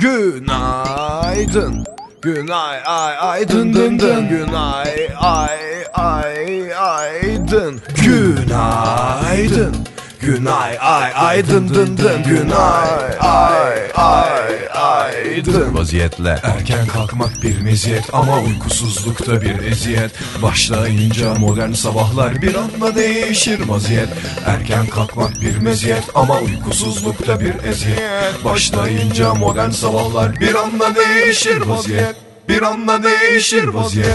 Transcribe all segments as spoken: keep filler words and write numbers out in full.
Günaydın. Günay ay ay dın dın dın. Günay ay ay ay dın. Günaydın. Günay ay ay dın dın dın. Günay ay ay ay dın. Vaziyetle Erken kalkmak bir meziyet ama uykusuzlukta bir eziyet. Başlayınca modern sabahlar bir anda değişir vaziyet. Erken kalkmak bir meziyet ama uykusuzlukta bir eziyet. Başlayınca modern sabahlar bir anda değişir vaziyet. Bir anda değişir vaziyet.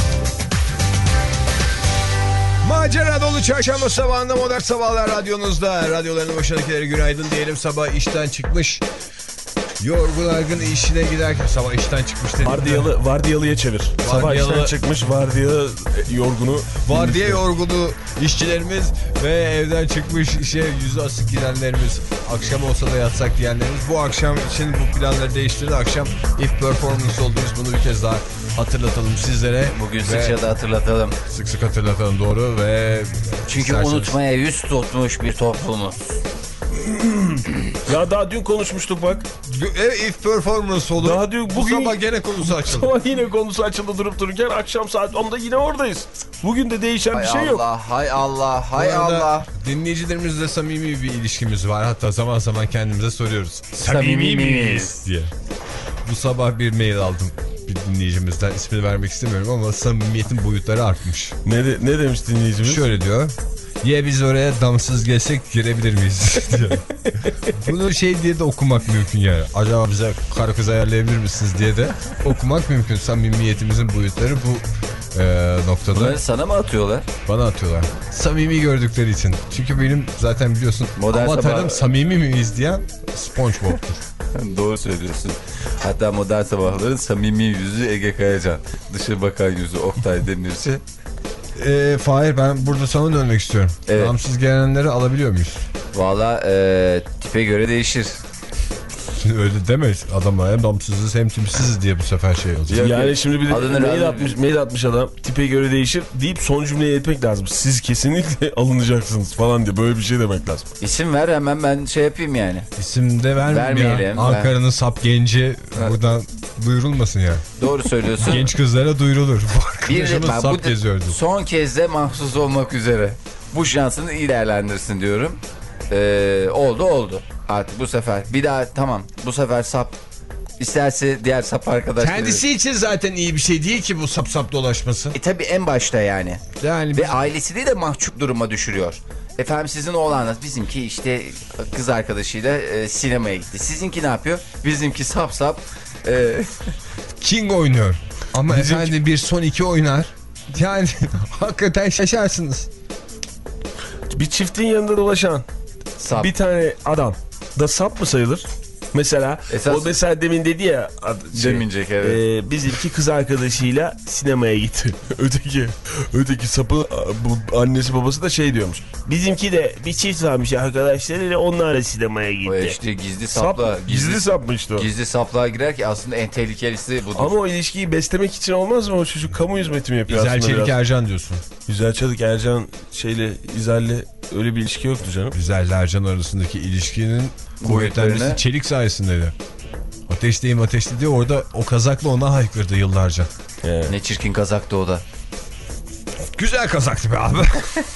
macera dolu çarşamba sabahında Modern Sabahlar radyonuzda. Radyoların başındakilere günaydın diyelim. Sabah işten çıkmış, yorgun argın işine giderken. Sabah işten çıkmış dedim. Vardiyalı, vardiyalıya çevir. Sabah Vardiyalı, işten çıkmış vardiya yorgunu. vardiya yorgunu işçilerimiz ve evden çıkmış işe yüzü asık gidenlerimiz. Akşam olsa da yatsak diyenlerimiz. Bu akşam için bu planları değiştirdi. Akşam if performance oldunuz, bunu bir kez daha hatırlatalım sizlere. Bugün sıkça da hatırlatalım. Sık sık hatırlatalım, doğru. Ve çünkü isterseniz... unutmaya yüz tutmuş bir toplumuz. Ya daha dün konuşmuştuk bak. If performance olur. Daha dün, bu bugün, sabah gene konusu açıldı. Sabah yine konusu açıldı durup dururken, akşam saat onda yine oradayız. Bugün de değişen hay bir şey Allah, yok. Hay Allah, hay Allah. Dinleyicilerimizle samimi bir ilişkimiz var. Hatta zaman zaman kendimize soruyoruz. Samimi miyiz diye. Bu sabah bir mail aldım bir dinleyicimizden. İsmini vermek istemiyorum ama samimiyetin boyutları artmış. Ne, de, ne demiş dinleyicimiz? Şöyle diyor. Ya biz oraya damsız gelsek girebilir miyiz? Bunu şey diye de okumak mümkün yani. Acaba bize karı kız ayarlayabilir misiniz diye de okumak mümkün. Samimiyetimizin boyutları bu e, noktada. Bunları sana mı atıyorlar? Bana atıyorlar. Samimi gördükleri için. Çünkü benim zaten biliyorsun Modern avatarım sabah... samimi miyiz diyen SpongeBob'tur. Doğru söylüyorsun. Hatta Modern Sabahların samimi yüzü Ege Kayacan. Dışı bakan yüzü Oktay Demirci. Eee Fahir, ben burada sana dönmek istiyorum. Evet. Damsız gelenleri alabiliyor muyuz? Valla e, tipe göre değişir. Öyle deme, adamlar hem damsızız hem timsiziz diye bu sefer şey olacak. Yani yok, şimdi bir de mail atmış, bir... mail atmış adam, tipe göre değişir deyip son cümleyi etmek lazım. Siz kesinlikle alınacaksınız falan diye, böyle bir şey demek lazım. İsim ver hemen, ben şey yapayım yani. İsim de vermeyelim ya. Ankara'nın sap genci evet. Buradan duyurulmasın ya. Doğru söylüyorsun. Genç kızlara duyurulur. Bu arkadaşımız bir, sap geziyordu. Son kez de mahsus olmak üzere. Bu şansını iyi değerlendirsin diyorum. Ee, oldu oldu. Artık bu sefer bir daha tamam, bu sefer sap, isterse diğer sap arkadaşları. Kendisi için zaten iyi bir şey değil ki bu sap sap dolaşması. E tabi en başta yani. Yani ve biz... ailesini de mahcup duruma düşürüyor. Efendim sizin oğlanız, bizimki işte kız arkadaşıyla e, sinemaya gitti. Sizinki ne yapıyor? Bizimki sap sap e... King oynuyor. Ama bizimki... efendim bir son iki oynar. Yani hakikaten şaşarsınız. Bir çiftin yanında dolaşan sap. Bir tane adam da sap mı sayılır? Mesela esas... o mesela demin dedi ya şey, demincek evet. E, bizimki kız arkadaşıyla sinemaya gitti. öteki öteki sapı bu annesi babası da şey diyormuş. Bizimki de bir çift varmış arkadaşlarıyla, onlarla sinemaya gitti. O işte gizli sapla. Sap, gizli, gizli sap mı işte o? Gizli saplığa girer ki aslında en tehlikelisi budur. Ama o ilişkiyi beslemek için olmaz mı? O çocuk kamu hizmeti mi yapıyor? İzel Çelik Ercan diyorsun. İzel Çelik Ercan şeyle, İzel'le öyle bir ilişki yoktu canım. İzel'le Ercan arasındaki ilişkinin kuvvetlenmesi Çelik sayesindeydi. Ateşteyim ateşli diye orada o kazakla ona haykırdı yıllarca. Evet. Ne çirkin kazaktı o da. Güzel kazaktı be abi.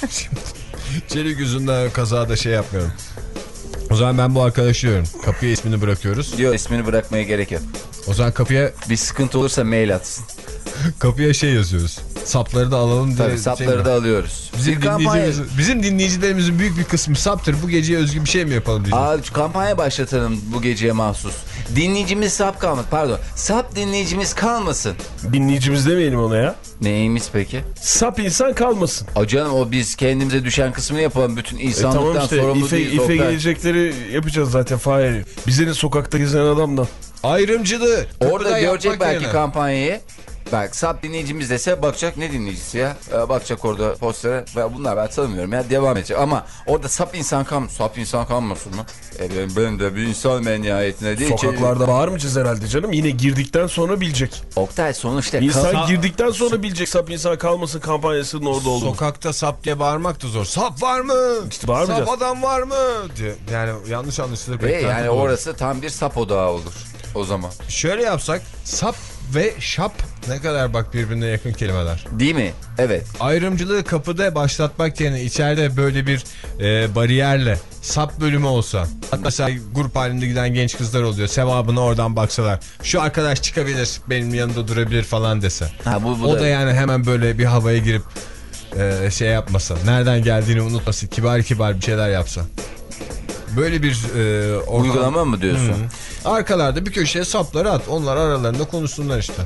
Çelik yüzünden kazağı da şey yapmıyorum. O zaman ben bu arkadaşı diyorum. Kapıya ismini bırakıyoruz. Yok, ismini bırakmaya gerek yok. O zaman kapıya... Bir sıkıntı olursa mail atsın. Kapıya şey yazıyoruz. Sapları da alalım diye. Tabii sapları şey da alıyoruz. Bizim, dinleyicilerimizin, bizim dinleyicilerimizin büyük bir kısmı saptır. Bu geceye özgü bir şey mi yapalım diyeceğiz. Aa, kampanya başlatalım bu geceye mahsus. Dinleyicimiz sap kalmasın. Pardon. Sap dinleyicimiz kalmasın. Dinleyicimiz demeyelim ona ya. Neyimiz peki? Sap insan kalmasın. O canım, o biz kendimize düşen kısmını yapalım. Bütün insanlıktan e tamam işte, sorumlu ife, değiliz. İfe gelecekleri yapacağız zaten Fahir. Bize ne sokakta gezen adamdan. Ayrımcılığı. Orada görecek belki yerine kampanyayı. Bak sap dinleyicimiz dese bakacak, ne dinleyicisi ya? Ee, bakacak orada postere. Bunlar ben tanımıyorum ya, devam edecek. Ama orada sap insan kalmasın. Sap insan kalmasın mı? E ben, ben de bir insan ben nihayetinde değil. Sokaklarda ki... bağırmayacağız herhalde canım. Yine girdikten sonra bilecek. Oktay sonuçta... İnsan kal... girdikten sonra bilecek sap insan kalmasın kampanyasının orada olduğunu. Sokakta sap diye bağırmak da zor. Sap var mı? İşte bağırmayacağız. Sap adam var mı? Diye. Yani yanlış anlaşılır. Ve yani orası tam bir sap odağı olur. o zaman. Şöyle yapsak, sap ve şap ne kadar bak birbirine yakın kelimeler. Değil mi? Evet. Ayrımcılığı kapıda başlatmak yerine içeride böyle bir e, bariyerle sap bölümü olsa. Hatta mesela grup halinde giden genç kızlar oluyor. Sevabına oradan baksalar. Şu arkadaş çıkabilir, benim yanımda durabilir falan dese. Ha, bu, bu o da... da yani hemen böyle bir havaya girip e, şey yapmasa. Nereden geldiğini unutması. Kibar kibar bir şeyler yapsa. Böyle bir e, ortam... Uygulama mı diyorsun? Hı. Arkalarda bir köşeye sapları at. Onlar aralarında konuşsunlar işte.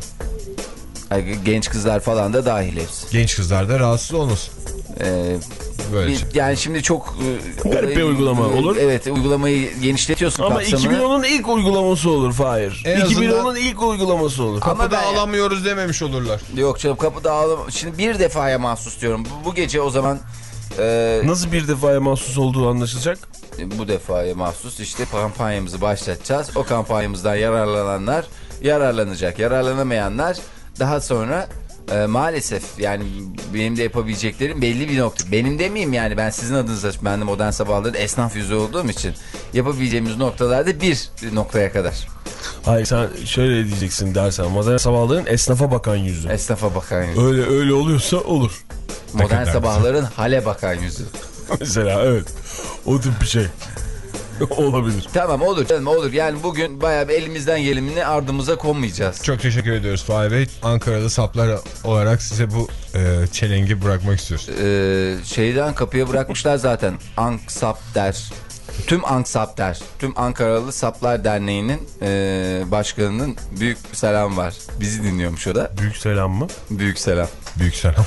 Genç kızlar falan da dahil hepsi. Genç kızlar da rahatsız olmasın. Ee, Böylece. bir, yani şimdi çok e, garip bir uygulama olur. Evet, uygulamayı genişletiyorsun ama kapsamını. iki bin onun ilk uygulaması olur Fahir. En iki bin onun azından... ilk uygulaması olur. Kapıda ama ben... alamıyoruz dememiş olurlar. Yok canım, kapıda ağlama. Şimdi bir defaya mahsus diyorum. Bu, bu gece o zaman... E... Nasıl bir defaya mahsus olduğu anlaşılacak? Bu defaya mahsus işte kampanyamızı başlatacağız. O kampanyamızdan yararlananlar yararlanacak. Yararlanamayanlar daha sonra e, maalesef yani benim de yapabileceklerim belli bir nokta. Benim demeyeyim yani, ben sizin adınıza, ben de Modern Sabahların esnaf yüzü olduğum için yapabileceğimiz noktalarda bir noktaya kadar. Hayır, sen şöyle diyeceksin dersen, Modern Sabahların esnafa bakan yüzü. Esnafa bakan yüzü. Öyle öyle oluyorsa olur. Modern Sabahların hale bakan yüzü. Mesela evet. O tip bir şey. Olabilir. Tamam, olur canım, olur. Yani bugün bayağı bir elimizden gelenini ardımıza konmayacağız. Çok teşekkür ediyoruz Fahir Bey. Ankaralı saplar olarak size bu e, çelengi bırakmak istiyoruz. Ee, şeyden kapıya bırakmışlar zaten. Anksap der. Tüm Anksap der. Tüm Ankaralı Saplar Derneği'nin e, başkanının büyük bir selam var. Bizi dinliyormuş o da. Büyük selam mı? Büyük selam. Büyük selam.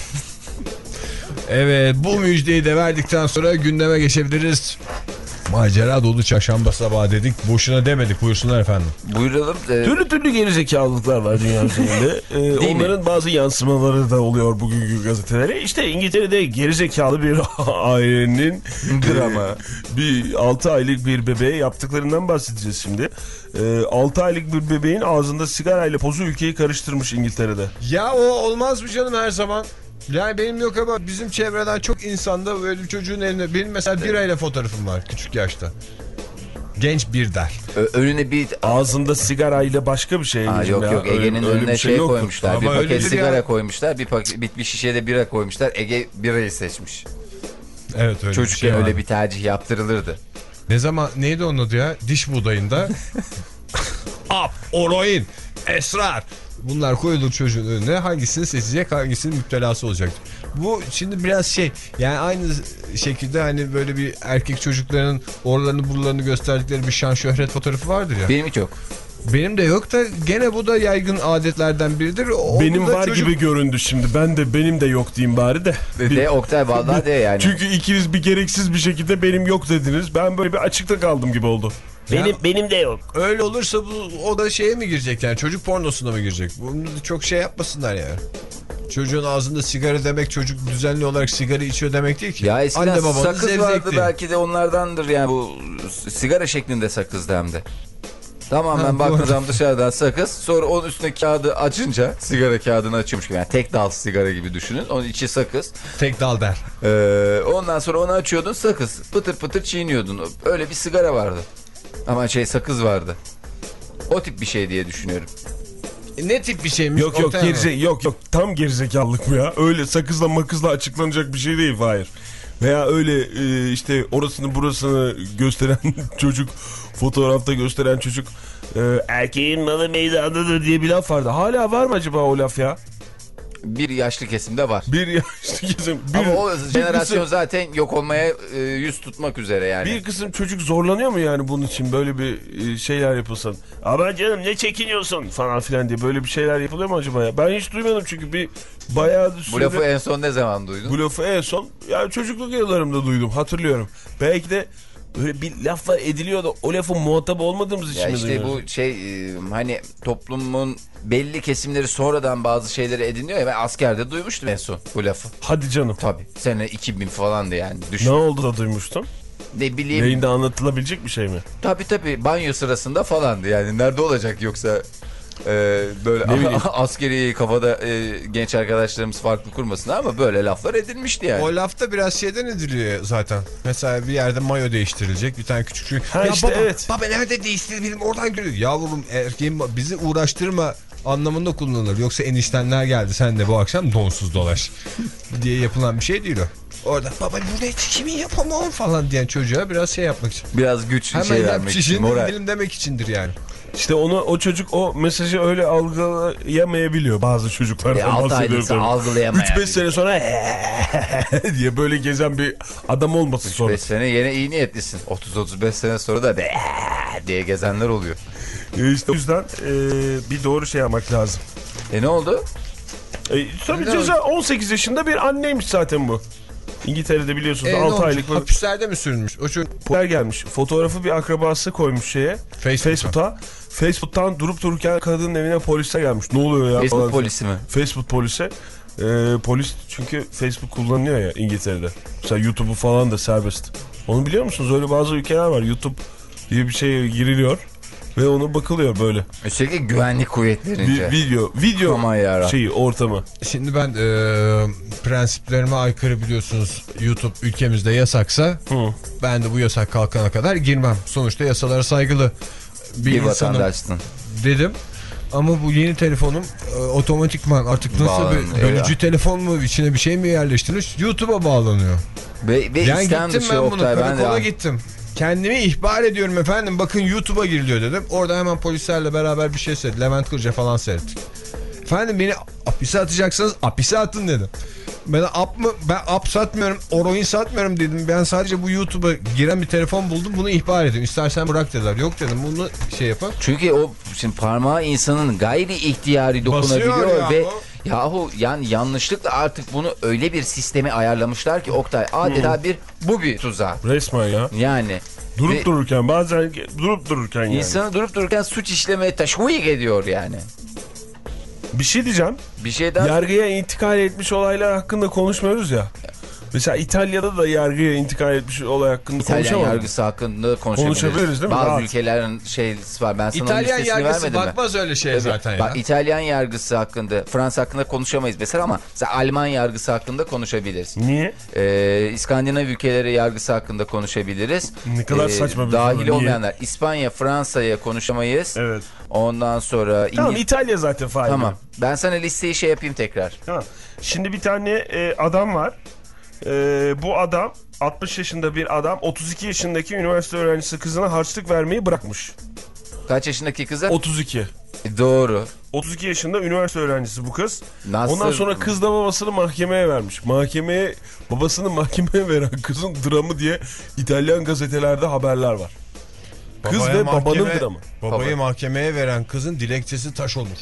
Evet, bu müjdeyi de verdikten sonra gündeme geçebiliriz. Macera dolu çarşamba sabahı dedik. Boşuna demedik, buyursunlar efendim. Buyuralım. Ee... Türlü türlü gerizekalılıklar var dünya üzerinde. Ee, onların mi? Bazı yansımaları da oluyor bugünkü gazetelere. İşte İngiltere'de gerizekalı bir ailenin drama. bir altı aylık bir bebeğe yaptıklarından bahsedeceğiz şimdi. Ee, altı aylık bir bebeğin ağzında sigarayla pozu ülkeyi karıştırmış İngiltere'de. Ya o olmaz mı canım her zaman? Yani benim yok ama bizim çevreden çok insanda böyle bir çocuğun elinde. Benim mesela birayla fotoğrafım var küçük yaşta. Genç bir der. Ö önüne bir... Ağzında sigarayla başka bir şey. Aa, yok ya. yok, Ege'nin öyle, önüne öyle şey, şey koymuşlar. Ama bir paket sigara ya. koymuşlar. Bir, paket, bir, bir şişede bira koymuşlar. Ege birayı seçmiş. Evet, öyle çocukken bir şey öyle var. bir tercih yaptırılırdı. Ne zaman, neydi onun adı ya? Diş buğdayında. Ap, oroin, esrar. Bunlar koyulur çocuğun önüne. Hangisini seçecek, hangisinin müptelası olacak. Bu şimdi biraz şey, yani aynı şekilde hani böyle bir erkek çocukların oralarını buralarını gösterdikleri bir şan şöhret fotoğrafı vardır ya. Benim hiç yok. Benim de yok da gene bu da yaygın adetlerden biridir. O benim var çocuk... gibi göründü şimdi. Ben de benim de yok diyeyim bari de. Bir... De Oktay vallahi de yani. Çünkü ikiniz bir gereksiz bir şekilde benim yok dediniz. Ben böyle bir açıkta kaldım gibi oldu. Benim ya, benim de yok. Öyle olursa bu o da şeye mi girecek yani, çocuk pornosuna mı girecek? Bunu çok şey yapmasınlar yani. Çocuğun ağzında sigara demek çocuk düzenli olarak sigara içiyor demek değil ki. Ya eskiden anne babanın sakız zevzekliği. vardı, belki de onlardandır yani, bu sigara şeklinde sakızdı hem de. Tamamen ha, baktığım dışarıdan sakız, sonra onun üstüne kağıdı açınca sigara kağıdını açıyormuş gibi, yani tek dal sigara gibi düşünün, onun içi sakız. Tek dal der. Ee, ondan sonra onu açıyordun, sakız pıtır pıtır çiğniyordun, öyle bir sigara vardı. Ama şey, sakız vardı. O tip bir şey diye düşünüyorum. E, ne tip bir şeymiş? Yok yok gerize yok yok tam gerizekalılık bu ya. Öyle sakızla makızla açıklanacak bir şey değil Fahir. Veya öyle e, işte orasını burasını gösteren çocuk, fotoğrafta gösteren çocuk e, erkeğin malı meydandadır diye bir laf vardı. Hala var mı acaba o laf ya? Bir yaşlı kesimde var. Bir yaşlı kesim. Bir, ama o jenerasyon kısım, zaten yok olmaya e, yüz tutmak üzere yani. Bir kısım çocuk zorlanıyor mu yani bunun için, böyle bir e, şeyler yapılsın? Aman canım ne çekiniyorsun falan filan diye böyle bir şeyler yapılıyor mu acaba ya? Ben hiç duymadım çünkü bir bayağı süredir. Bu lafı en son ne zaman duydun? Bu lafı en son yani çocukluk yıllarımda duydum, hatırlıyorum. Belki de böyle bir lafla ediliyor da o lafın muhatabı olmadığımız için ya mi işte duyuyoruz? bu şey e, hani toplumun belli kesimleri sonradan bazı şeyleri ediniyor ya, ben askerde duymuştum en son bu lafı. Hadi canım. Tabii sene iki bin falandı yani, düşün. Ne oldu da duymuştum? Ne bileyim. Yayında anlatılabilecek bir şey mi? Tabii tabii banyo sırasında falandı yani, nerede olacak yoksa. Ee, böyle askeri kafada e, genç arkadaşlarımız farklı kurmasın ama böyle laflar edilmişti yani. O lafta biraz şeyden ediliyor zaten. Mesela bir yerde mayo değiştirilecek. Bir tane küçük çocuk. Ha Ya işte baba, evet. baba nerede değiştirebilirim oradan görüyor. Yavrum erkeğim bizi uğraştırma anlamında kullanılır. Yoksa eniştenler geldi sen de bu akşam donsuz dolaş diye yapılan bir şey değil o. Orada baba burada kimi yapamam falan diyen çocuğa biraz şey yapmak için. Biraz güç Hemen şey yap vermek için. şişin Moral. gidelim demek içindir yani. İşte onu o çocuk o mesajı öyle algılayamayabiliyor bazı çocuklardan E, altı bahsediyorum. aylıksa algılayamayabiliyor. üç beş sene sonra diye böyle gezen bir adam olmasın sonra. beş sene yine iyi niyetlisin. otuz otuz beş sene sonra da be diye gezenler oluyor. E işte o yüzden e, bir doğru şey yapmak lazım. E ne oldu? E, tabii ceza on sekiz yaşında bir anneymiş zaten bu. İngiltere'de biliyorsunuz E, altı aylık böyle. Hapüslerde mi sürülmüş? O çocuk Poster gelmiş. Fotoğrafı bir akrabası koymuş şeye. Facebook'a. Facebook'a. Facebook'tan durup dururken kadının evine polise gelmiş. Ne oluyor ya? Facebook falan. polisi mi? Facebook polise. Ee, polis çünkü Facebook kullanıyor ya İngiltere'de. Mesela YouTube'u falan da serbest. Onu biliyor musunuz? Öyle bazı ülkeler var. YouTube diye bir şeye giriliyor. Ve ona bakılıyor böyle. Özellikle güvenlik kuvvetlerince. Bir video, video Aman yarabbim. şeyi, ortamı. Şimdi ben e, prensiplerime aykırı biliyorsunuz YouTube ülkemizde yasaksa Hı. ben de bu yasak kalkana kadar girmem. Sonuçta yasalara saygılı bir, Bir insanım vatandaşsın. dedim. Ama bu yeni telefonum e, otomatikman artık nasıl Bağlanıyor bir bölücü ya. telefon mu içine bir şey mi yerleştirmiş YouTube'a bağlanıyor. Ve, ve Yani istem gittim dışı ben bunu Oktay, ben karakola de... gittim. Kendimi ihbar ediyorum efendim bakın YouTube'a giriliyor dedim. Orada hemen polislerle beraber bir şey seyrettik. Levent Kırca falan seyrettik. Efendim beni hapise atacaksınız hapise atın dedim. Ben ap mı ben ap satmıyorum oroin satmıyorum dedim. Ben sadece bu YouTube'a giren bir telefon buldum bunu ihbar edeyim. İstersen bırak dediler. Yok dedim bunu şey yapın. Çünkü o şimdi parmağı insanın gayri ihtiyari dokunabiliyor ya ve bu. yahu yani yanlışlıkla artık bunu öyle bir sisteme ayarlamışlar ki Oktay adeta bir bu bir tuzak. Resmen ya. Yani Durup ve dururken bazen durup dururken yani. insanı durup dururken suç işlemeye teşvik ediyor yani. Bir şey diyeceğim. Bir şey daha... Yargıya intikal etmiş olaylar hakkında konuşmuyoruz ya. Mesela İtalya'da da yargıya intikal etmiş olay hakkında İtalyan konuşamadık. yargısı hakkında konuşabiliriz. Konuşabiliriz değil mi? Bazı Rahat. ülkelerin şeysi var. Ben sana İtalyan listesini yargısı vermedim mi? bakmaz öyle şeye Tabii. zaten ya. Bak İtalyan yargısı hakkında, Fransa hakkında konuşamayız mesela ama mesela Alman yargısı hakkında konuşabiliriz. Niye? Ee, İskandinav ülkeleri yargısı hakkında konuşabiliriz. Ne kadar saçma bir dahil soru, niye? olmayanlar. İspanya, Fransa'ya konuşamayız. Evet. Ondan sonra... Tamam İngil... İtalya zaten fail. Tamam. Ben sana listeyi şey yapayım tekrar. Tamam. Şimdi bir tane e, adam var. E, bu adam altmış yaşında bir adam otuz iki yaşındaki üniversite öğrencisi kızına harçlık vermeyi bırakmış. Kaç yaşındaki kızı? otuz iki. E, doğru. otuz iki yaşında üniversite öğrencisi bu kız. Nasıl? Ondan sonra kız da babasını mahkemeye vermiş. Mahkemeye babasını mahkemeye veren kızın dramı diye İtalyan gazetelerde haberler var. Kız Babaya ve mahkeme- babanın dramı. Babayı mahkemeye veren kızın dilekçesi taş olur.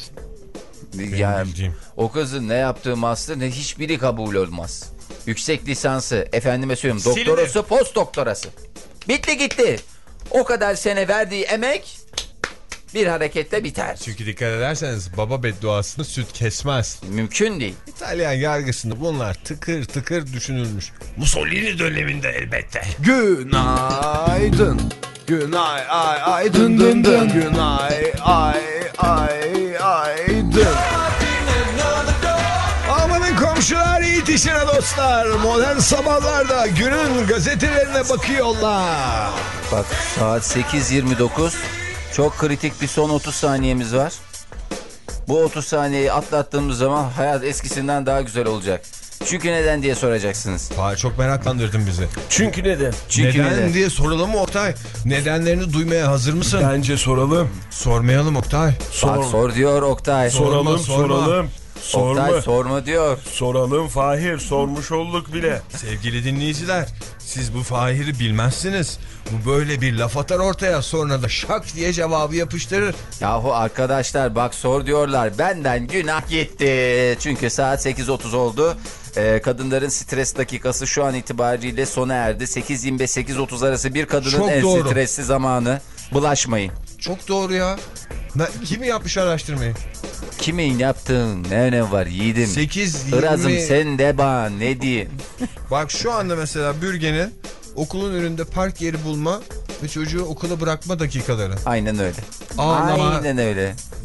Yani bildiğim. o kızın ne yaptığı master ne hiçbiri kabul olmaz. Yüksek lisansı, efendime söyleyeyim doktorası, post doktorası. Bitti gitti. O kadar sene verdiği emek bir harekette biter. Çünkü dikkat ederseniz baba bedduasını süt kesmez. Mümkün değil. İtalyan yargısında bunlar tıkır tıkır düşünülmüş. Mussolini döneminde elbette. Günaydın. Günay ay ay dın dın dın. Günay ay ay ay dın. Amanın komşular yetişine dostlar. Modern sabahlarda günün gazetelerine bakıyorlar. Bak saat sekiz yirmi dokuz. Çok kritik bir son otuz saniyemiz var. Bu otuz saniyeyi atlattığımız zaman hayat eskisinden daha güzel olacak. Çünkü neden diye soracaksınız. Aa, çok meraklandırdın bizi. Çünkü neden? Çünkü neden, neden? diye soralım mı Oktay? Nedenlerini duymaya hazır mısın? Bence soralım. Sormayalım Oktay. Sor. Bak sor diyor Oktay. Soralım, Sorma, sorma. soralım. Sorma. Oktay sorma diyor. Soralım Fahir. Sormuş olduk bile. Sevgili dinleyiciler, siz bu Fahir'i bilmezsiniz. Bu böyle bir laf atar ortaya, sonra da şak diye cevabı yapıştırır. Yahu arkadaşlar bak sor diyorlar. Benden günah gitti. Çünkü saat sekiz otuz oldu. Ee, kadınların stres dakikası şu an itibariyle sona erdi. sekiz yirmi beş sekiz otuz arası bir kadının Çok en doğru. stresli zamanı. Bulaşmayın. Çok doğru ya. Ne, kim yapmış araştırmayı? Kimin yaptığın ne önemi var yiğidim. sekiz yirmi Irazım sen de bana ne diyeyim. Bak şu anda mesela bürgenin okulun önünde park yeri bulma ve çocuğu okula bırakma dakikaları. Aynen öyle. Ağlama, Aynen öyle.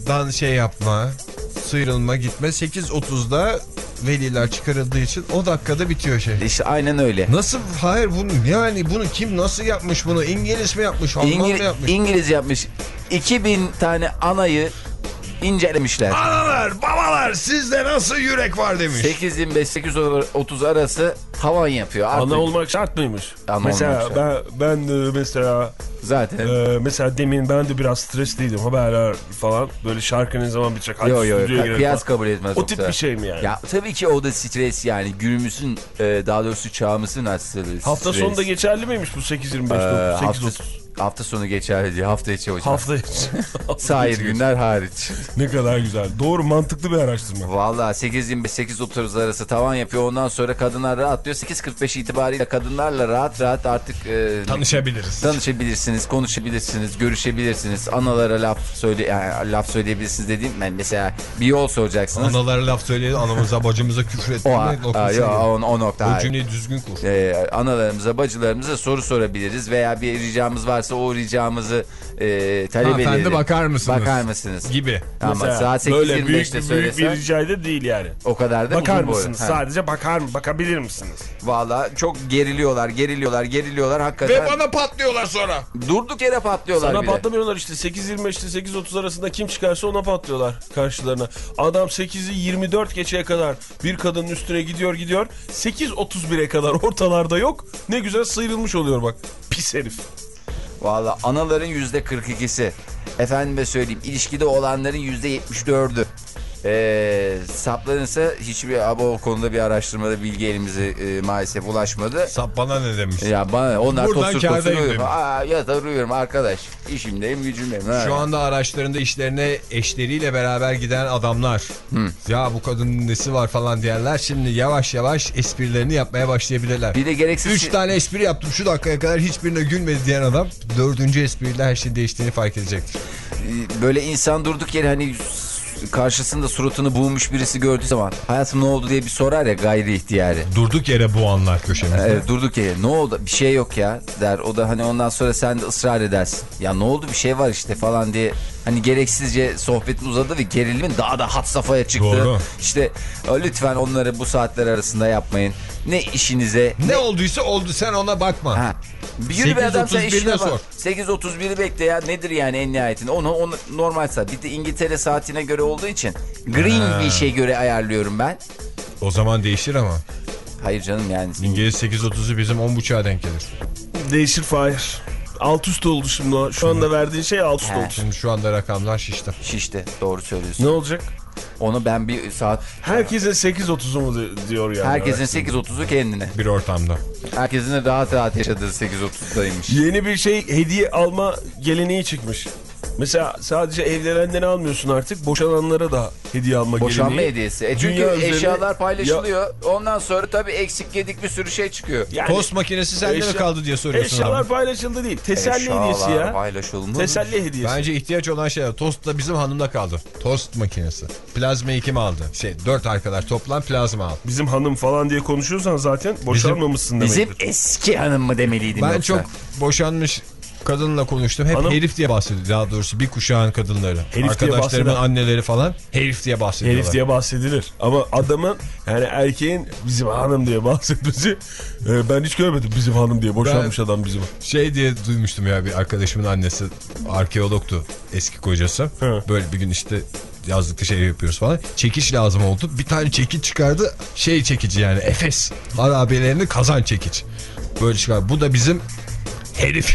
dan şey yapma, sıyrılma, gitme. sekiz otuzda veliler çıkarıldığı için o dakikada bitiyor şey. İşte aynen öyle. Nasıl? Hayır bunu yani bunu kim nasıl yapmış bunu? İngiliz mi yapmış? Alman İngil mı yapmış? İngiliz yapmış. iki bin tane anayı incelemişler. Analar, babalar sizde nasıl yürek var demiş. sekiz yirmi beş sekiz otuz arası tavan yapıyor. Artık Ana olmak şart mıymış? Ana mesela olmak ben ben de mesela zaten. e, mesela demin ben de biraz stresliydim, haberler falan, böyle şarkı ne zaman bitecek? Hadi Yo yo stüdyoya yo girelim kıyas falan. kabul etmez. O tip bir şey mi yani? Ya tabii ki o da stres yani günümüzün e, daha doğrusu çağımızın hastalığı. Hafta stres. sonunda geçerli miymiş bu sekiz yirmi beş Ee, sekiz hafta, otuz? hafta sonu geçerli değil, hafta içi hocam. Hafta içi. Sahil günler hariç. Ne kadar güzel. Doğru, mantıklı bir araştırma. Valla sekiz yirmi beş sekiz otuz arası tavan yapıyor. Ondan sonra kadınlar rahatlıyor. sekiz kırk beş itibariyle kadınlarla rahat rahat artık e, Tanışabiliriz. tanışabilirsiniz, konuşabilirsiniz, görüşebilirsiniz. Analara laf söyle yani laf söyleyebilirsiniz dediğim ben mesela bir yol soracaksınız. Analara laf söyleyelim, anamıza bacımıza küfür O, etme a, noktasına yo, geliyor. o, o nokta. O cümleyi düzgün kur. Ee, analarımıza, bacılarımıza soru sorabiliriz veya bir ricamız varsa o ricamızı e, talep Hanımefendi edelim. bakar mısınız? Bakar mısınız? Gibi. Ama Mesela saat sekiz böyle yirmi büyük, beşte bir- büyük bir söylesen rica da değil yani. o kadar da Bakar uzun boylu. mısınız? Ha. Sadece bakar mı? Bakabilir misiniz? Valla çok geriliyorlar, geriliyorlar, geriliyorlar hakikaten. Ve bana patlıyorlar sonra. Durduk yere patlıyorlar Sana bile. patlamıyorlar işte. sekiz yirmi beş ile sekiz otuz arasında kim çıkarsa ona patlıyorlar karşılarına. Adam sekizi yirmi dört geçeye kadar bir kadının üstüne gidiyor gidiyor. sekiz otuz bire kadar ortalarda yok. Ne güzel sıyrılmış oluyor bak. Pis herif. Valla anaların yüzde kırk ikisi. Efendime söyleyeyim ilişkide olanların yüzde yetmiş dördü. Ee, sapların ise hiçbir abi o konuda bir araştırmada bilgi elimize e, maalesef ulaşmadı. Sap bana ne demiş? Ya bana onlar Buradan tosur tosur kârdayım uyuyor. demiş. Aa yatar uyuyorum arkadaş. İşimdeyim gücümdeyim. Ha. Şu anda araçlarında işlerine eşleriyle beraber giden adamlar. Ya bu kadının nesi var falan diyenler şimdi yavaş yavaş esprilerini yapmaya başlayabilirler. Bir de gereksiz... Üç tane espri yaptım şu dakikaya kadar hiçbirine gülmedi diyen adam dördüncü espriyle her şey değiştiğini fark edecektir. Böyle insan durduk yere hani karşısında suratını buğmuş birisi gördüğü zaman hayatım ne oldu diye bir sorar ya gayri ihtiyari. Durduk yere bu anlar köşemizde. Evet, durduk yere ne oldu bir şey yok ya der. O da hani ondan sonra sen de ısrar edersin. Ya ne oldu bir şey var işte falan diye. Hani gereksizce sohbetin uzadı ve gerilimin daha da had safhaya çıktı. Doğru. İşte lütfen onları bu saatler arasında yapmayın. Ne işinize Ne olduysa oldu sen ona bakma. Ha. Bir yürü be adam sen sekiz otuz birine işine bak. sor. sekiz otuz biri bekle ya nedir yani en nihayetinde. Onu, onu normal saat. Bir de İngiltere saatine göre olduğu için Greenwich'e göre ayarlıyorum ben. O zaman değişir ama. Hayır canım yani. İngiliz sekiz otuzu bizim on buçuğa denk gelir. Değişir Fahir. Alt üst oldu şimdi o. Şu anda verdiğin şey alt üst He. oldu. Şimdi şu anda rakamlar şişti. Şişti doğru söylüyorsun. Ne olacak? Onu ben bir saat... Herkesin sekiz otuzu mu diyor yani? Herkesin sekiz otuzu kendine. Bir ortamda. Herkesin de rahat rahat yaşadığı sekiz otuzdaymış. Yeni bir şey hediye alma geleneği çıkmış. Mesela sadece evlenenleri almıyorsun artık. Boşananlara da hediye alma Boşanma geleneği. hediyesi. E çünkü Dünya üzerinde- eşyalar paylaşılıyor. Ya... Ondan sonra tabii eksik yedik bir sürü şey çıkıyor. Yani Tost makinesi sende eşya- mi kaldı diye soruyorsun Eşyalar abi. paylaşıldı değil. Teselli Eşyalar hediyesi ya. paylaşılmış. Teselli hediyesi. Bence ihtiyaç olan şey tost da bizim hanımda kaldı. Tost makinesi. Plazmayı kim aldı? Şey dört arkadaş toplam plazma aldı. Bizim hanım falan diye konuşuyorsan zaten boşanmamışsın Bizim demektir. eski hanım mı demeliydim Ben yoksa? çok boşanmış kadınla konuştum. Hep Hanım- herif diye bahsediyor. Daha doğrusu bir kuşağın kadınları. diye Arkadaşlarımın bahseden- anneleri falan herif diye bahsediyorlar. Herif diye bahsedilir. Ama adamın yani erkeğin bizim hanım diye bahsetmesi e, ben hiç görmedim bizim hanım diye. Boşanmış Ben- adam bizim. Şey diye duymuştum ya bir arkadaşımın annesi arkeologtu eski kocası. Hı. Böyle bir gün işte yazlıkta şey yapıyoruz falan. Çekiç lazım oldu. Bir tane çekiç çıkardı. Şey çekici yani Efes harabelerini kazan çekiç. Böyle çıkar. Bu da bizim herif.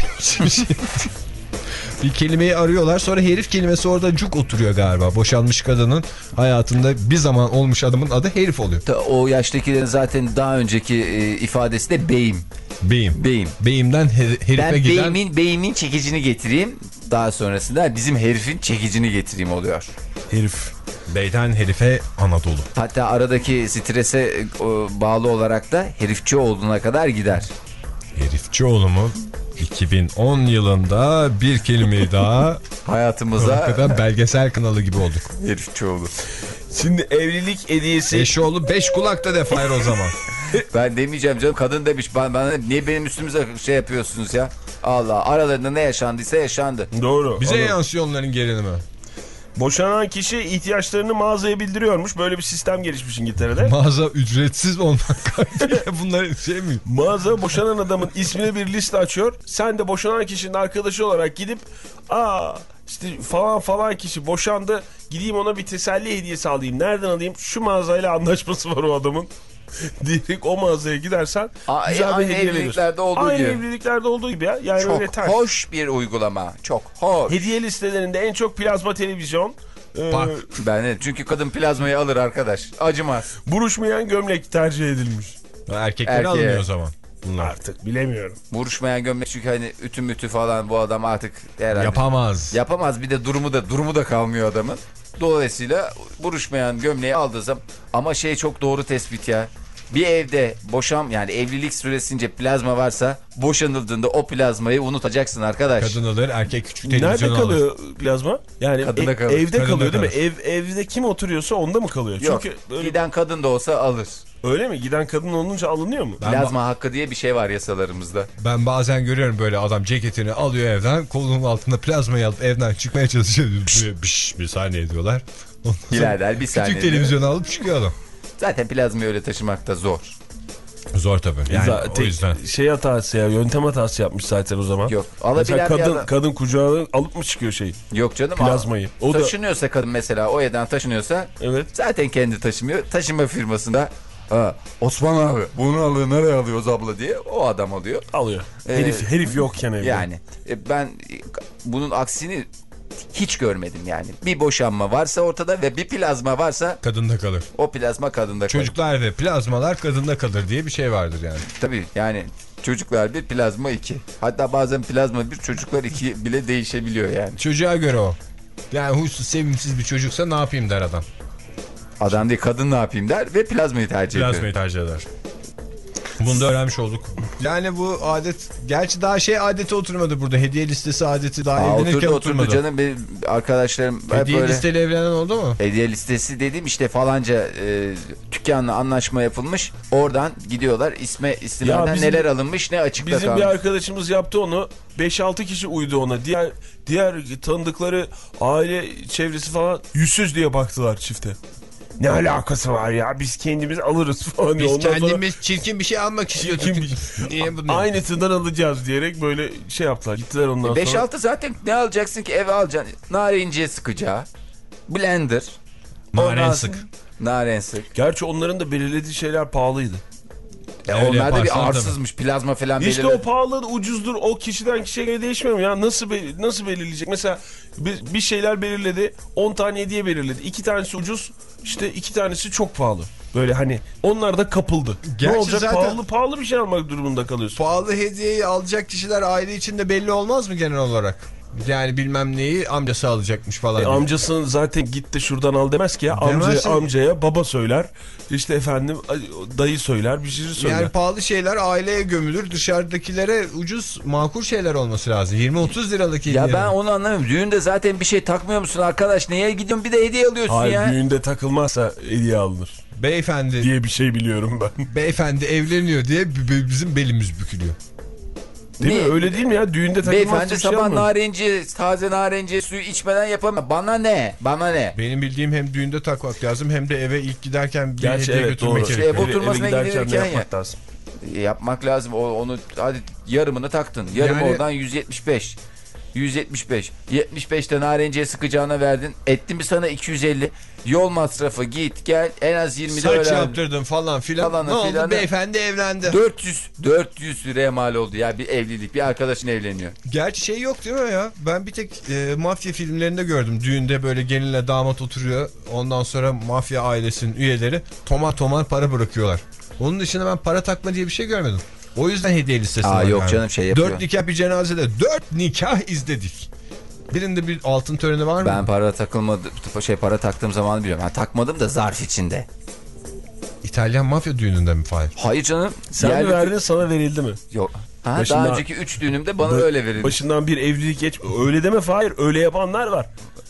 Bir kelimeyi arıyorlar. Sonra herif kelimesi orada cuk oturuyor galiba. Boşanmış kadının hayatında bir zaman olmuş adamın adı herif oluyor. Ta- O yaştakilerin zaten daha önceki e, ifadesi de beyim. Beyim. Beyim. Beyimden her- herife Ben giden... beyimin, beyimin çekicini getireyim. Daha sonrasında bizim herifin çekicini getireyim oluyor. Herif. Beyden herife Anadolu. Hatta aradaki strese e, o, bağlı olarak da herifçi olduğuna kadar gider. Herifçioğlu mu? iki bin on yılında bir kelimeyi daha Hayatımıza hakikaten belgesel kanalı gibi olduk. herifçi oldu. Şimdi evlilik hediyesi. Eşoğlu beş kulakta defayır o zaman. Ben demeyeceğim canım kadın demiş bana, bana niye benim üstümüze şey yapıyorsunuz ya? Allah aralarında ne yaşandıysa yaşandı. Doğru. Bize Anladım. yansıyor onların gerilimi. Boşanan kişi ihtiyaçlarını mağazaya bildiriyormuş. Böyle bir sistem gelişmiş İngiltere'de. Mağaza ücretsiz olmak kaydıyla bunlar şey mi? Mağaza boşanan adamın ismine bir liste açıyor. Sen de boşanan kişinin arkadaşı olarak gidip aa işte falan falan kişi boşandı. Gideyim ona bir teselli hediyesi alayım. Nereden alayım? Şu mağazayla anlaşması var o adamın. Direkt o mağazaya gidersen Aa, güzel aynı bir hediye evliliklerde olduğu Aynı gibi. evliliklerde olduğu gibi ya. Yani öyle Çok ters. hoş bir uygulama. Çok hoş. Hediye listelerinde en çok plazma televizyon. E, Ben de, çünkü kadın plazmayı alır arkadaş. Acımaz. buruşmayan gömlek tercih edilmiş. Erkeklere Erkeğe. alınıyor o zaman. Bunlar. Artık bilemiyorum. Buruşmayan gömlek, çünkü hani ütü mütü falan bu adam artık herhalde Yapamaz. yapamaz. Bir de durumu da durumu da kalmıyor adamın. Dolayısıyla buruşmayan gömleği aldığı zaman, ama şey çok doğru tespit ya. Bir evde boşam yani evlilik süresince plazma varsa boşanıldığında o plazmayı unutacaksın arkadaş. Kadın alır, erkek küçük televizyon Nerede alır. kalıyor plazma? Yani Kadında e- kalır. evde Kadında kalıyor değil mi? kalır. Ev evde kim oturuyorsa onda mı kalıyor? Yok, Çünkü öyle, giden kadın da olsa alır. öyle mi? Giden kadın olunca alınıyor mu? Ben Plazma hakkı diye bir şey var yasalarımızda. Ben bazen görüyorum böyle adam ceketini alıyor evden, kolunun altında plazmayı alıp evden çıkmaya çalışıyor. Böyle Biş, bir saniye diyorlar. Ondan sonra Birader bir saniye. küçük televizyonu alıp çıkıyor adam. Zaten plazmayı öyle taşımak da zor. Zor tabii. Yani Zaten o yüzden. şey hatası ya, yöntem hatası yapmış zaten o zaman. Yok. Mesela Alabilen bir kadın adam. kadın kucağına alıp mı çıkıyor şey? Yok canım. Plazmayı. O da Taşınıyorsa kadın mesela, o evden taşınıyorsa evet. zaten kendi taşımıyor. Taşıma firmasında ha, Osman abi bunu alıyor, nereye alıyoruz abla diye o adam alıyor. Alıyor. Ee, herif herif yokken evde. Yani e, ben e, bunun aksini hiç görmedim yani. Bir boşanma varsa ortada ve bir plazma varsa Kadında kalır. o plazma kadında kalır. Çocuklar ve plazmalar kadında kalır diye bir şey vardır yani. Tabii yani çocuklar bir, plazma iki. Hatta bazen plazma bir, çocuklar iki bile değişebiliyor yani. Çocuğa göre o. Yani huysuz, sevimsiz bir çocuksa ne yapayım der adam. Adam değil, kadın ne yapayım der ve plazmayı tercih ediyor. Plazmayı tercih eder. Bunu da öğrenmiş olduk. Yani bu adet, gerçi daha şey adeti oturmadı burada. Hediye listesi adeti daha Aa, evlenirken oturdu oturmadı. oturdu canım, benim arkadaşlarım hep Hediye böyle. listeyle evlenen oldu mu? Hediye listesi dediğim işte falanca e, dükkanla anlaşma yapılmış. Oradan gidiyorlar, isme istimeden bizim- neler alınmış, ne açıkta Bizim kalmış. bir arkadaşımız yaptı onu. beş altı kişi uydu ona. Diğer diğer tanıdıkları aile çevresi falan yüzsüz diye baktılar çifte. Ne alakası var ya, biz kendimiz alırız falan. Biz Ondan kendimiz çirkin bir şey almak istiyorduk. Çirkin bir- Niye bunu? aynısından alacağız diyerek böyle şey yaptılar. Gittiler ondan beş sonra. altı zaten ne alacaksın ki, eve alacaksın. Narenciye sıkacağı, blender. Naren ondan- sık. Naren sık. Gerçi onların da belirlediği şeyler pahalıydı. E, Öyle onlar da bir yaparsan arsızmış, plazma falan İşte belirledi. o pahalı ucuzdur, o kişiden kişiye göre değişmiyor mu ya? Nasıl be- nasıl belirleyecek? Mesela bir, bir şeyler belirledi, on tane hediye belirledi. iki tanesi ucuz, işte iki tanesi çok pahalı. Böyle hani onlar da kapıldı. Gerçi ne olacak? zaten- Pahalı pahalı bir şey almak durumunda kalıyorsun. Pahalı hediyeyi alacak kişiler aile içinde belli olmaz mı genel olarak? Yani bilmem neyi amcası alacakmış falan. E, diye. amcasının zaten git de şuradan al demez ki ya. Amca, Demezsin. amcaya baba söyler. İşte efendim dayı söyler, bir şey söyler. Yani pahalı şeyler aileye gömülür. Dışarıdakilere ucuz, makul şeyler olması lazım. yirmi otuz liralık hediye. Ya ben onu anlamıyorum. Düğünde zaten bir şey takmıyor musun arkadaş? Neye gidiyorsun bir de hediye alıyorsun Hayır, ya? düğünde takılmazsa hediye alınır Beyefendi, diye bir şey biliyorum ben. beyefendi evleniyor diye b- b- bizim belimiz bükülüyor. Değil Ne? mi? Öyle değil mi ya? Düğünde takılmazsa Beyefendi bir şey sabah almıyor. narenciye, taze narenciye suyu içmeden yapamaz. Bana ne? Bana ne? Benim bildiğim hem düğünde takmak lazım hem de eve ilk giderken bir Gerçi hediye evet, götürmek doğru. gerekiyor. Ev oturmasına Eve giderken gidilirken ne yapmak ya. lazım? Yapmak lazım. O, onu hadi yarımını taktın. Yarım Yani- oradan yüz yetmiş beş. yüz yetmiş beş. yetmiş beşte narenciye sıkacağına verdin. Etti mi sana iki yüz elli. Yol masrafı git gel. En az yirmi de Saç öyle. yaptırdım falan filan. Falanı Ne oldu? filanı. Beyefendi evlendi. dört yüz dört yüz liraya mal oldu ya bir evlilik. Bir arkadaşın evleniyor. Gerçi şey yok değil mi ya? Ben bir tek e, mafya filmlerinde gördüm. Düğünde böyle gelinle damat oturuyor. Ondan sonra mafya ailesinin üyeleri tomar tomar para bırakıyorlar. Onun dışında ben para takma diye bir şey görmedim. O yüzden hediye listesi Aa, var. yok yani. canım, şey yapıyor. Dört nikah bir cenazede. Dört nikah izledik. Birinde bir altın töreni var mı? Ben para takılmadı şey para taktığım zaman biliyorum. Ben takmadım da zarf içinde. İtalyan mafya düğününde mi Fahir? Hayır canım. Sen yerli- mi verdin, sana verildi mi? Yok. Ha, Başından- daha önceki üç düğünümde bana Ba- öyle verildi. Başından bir evlilik geç. Öyle deme Fahir. Öyle yapanlar var.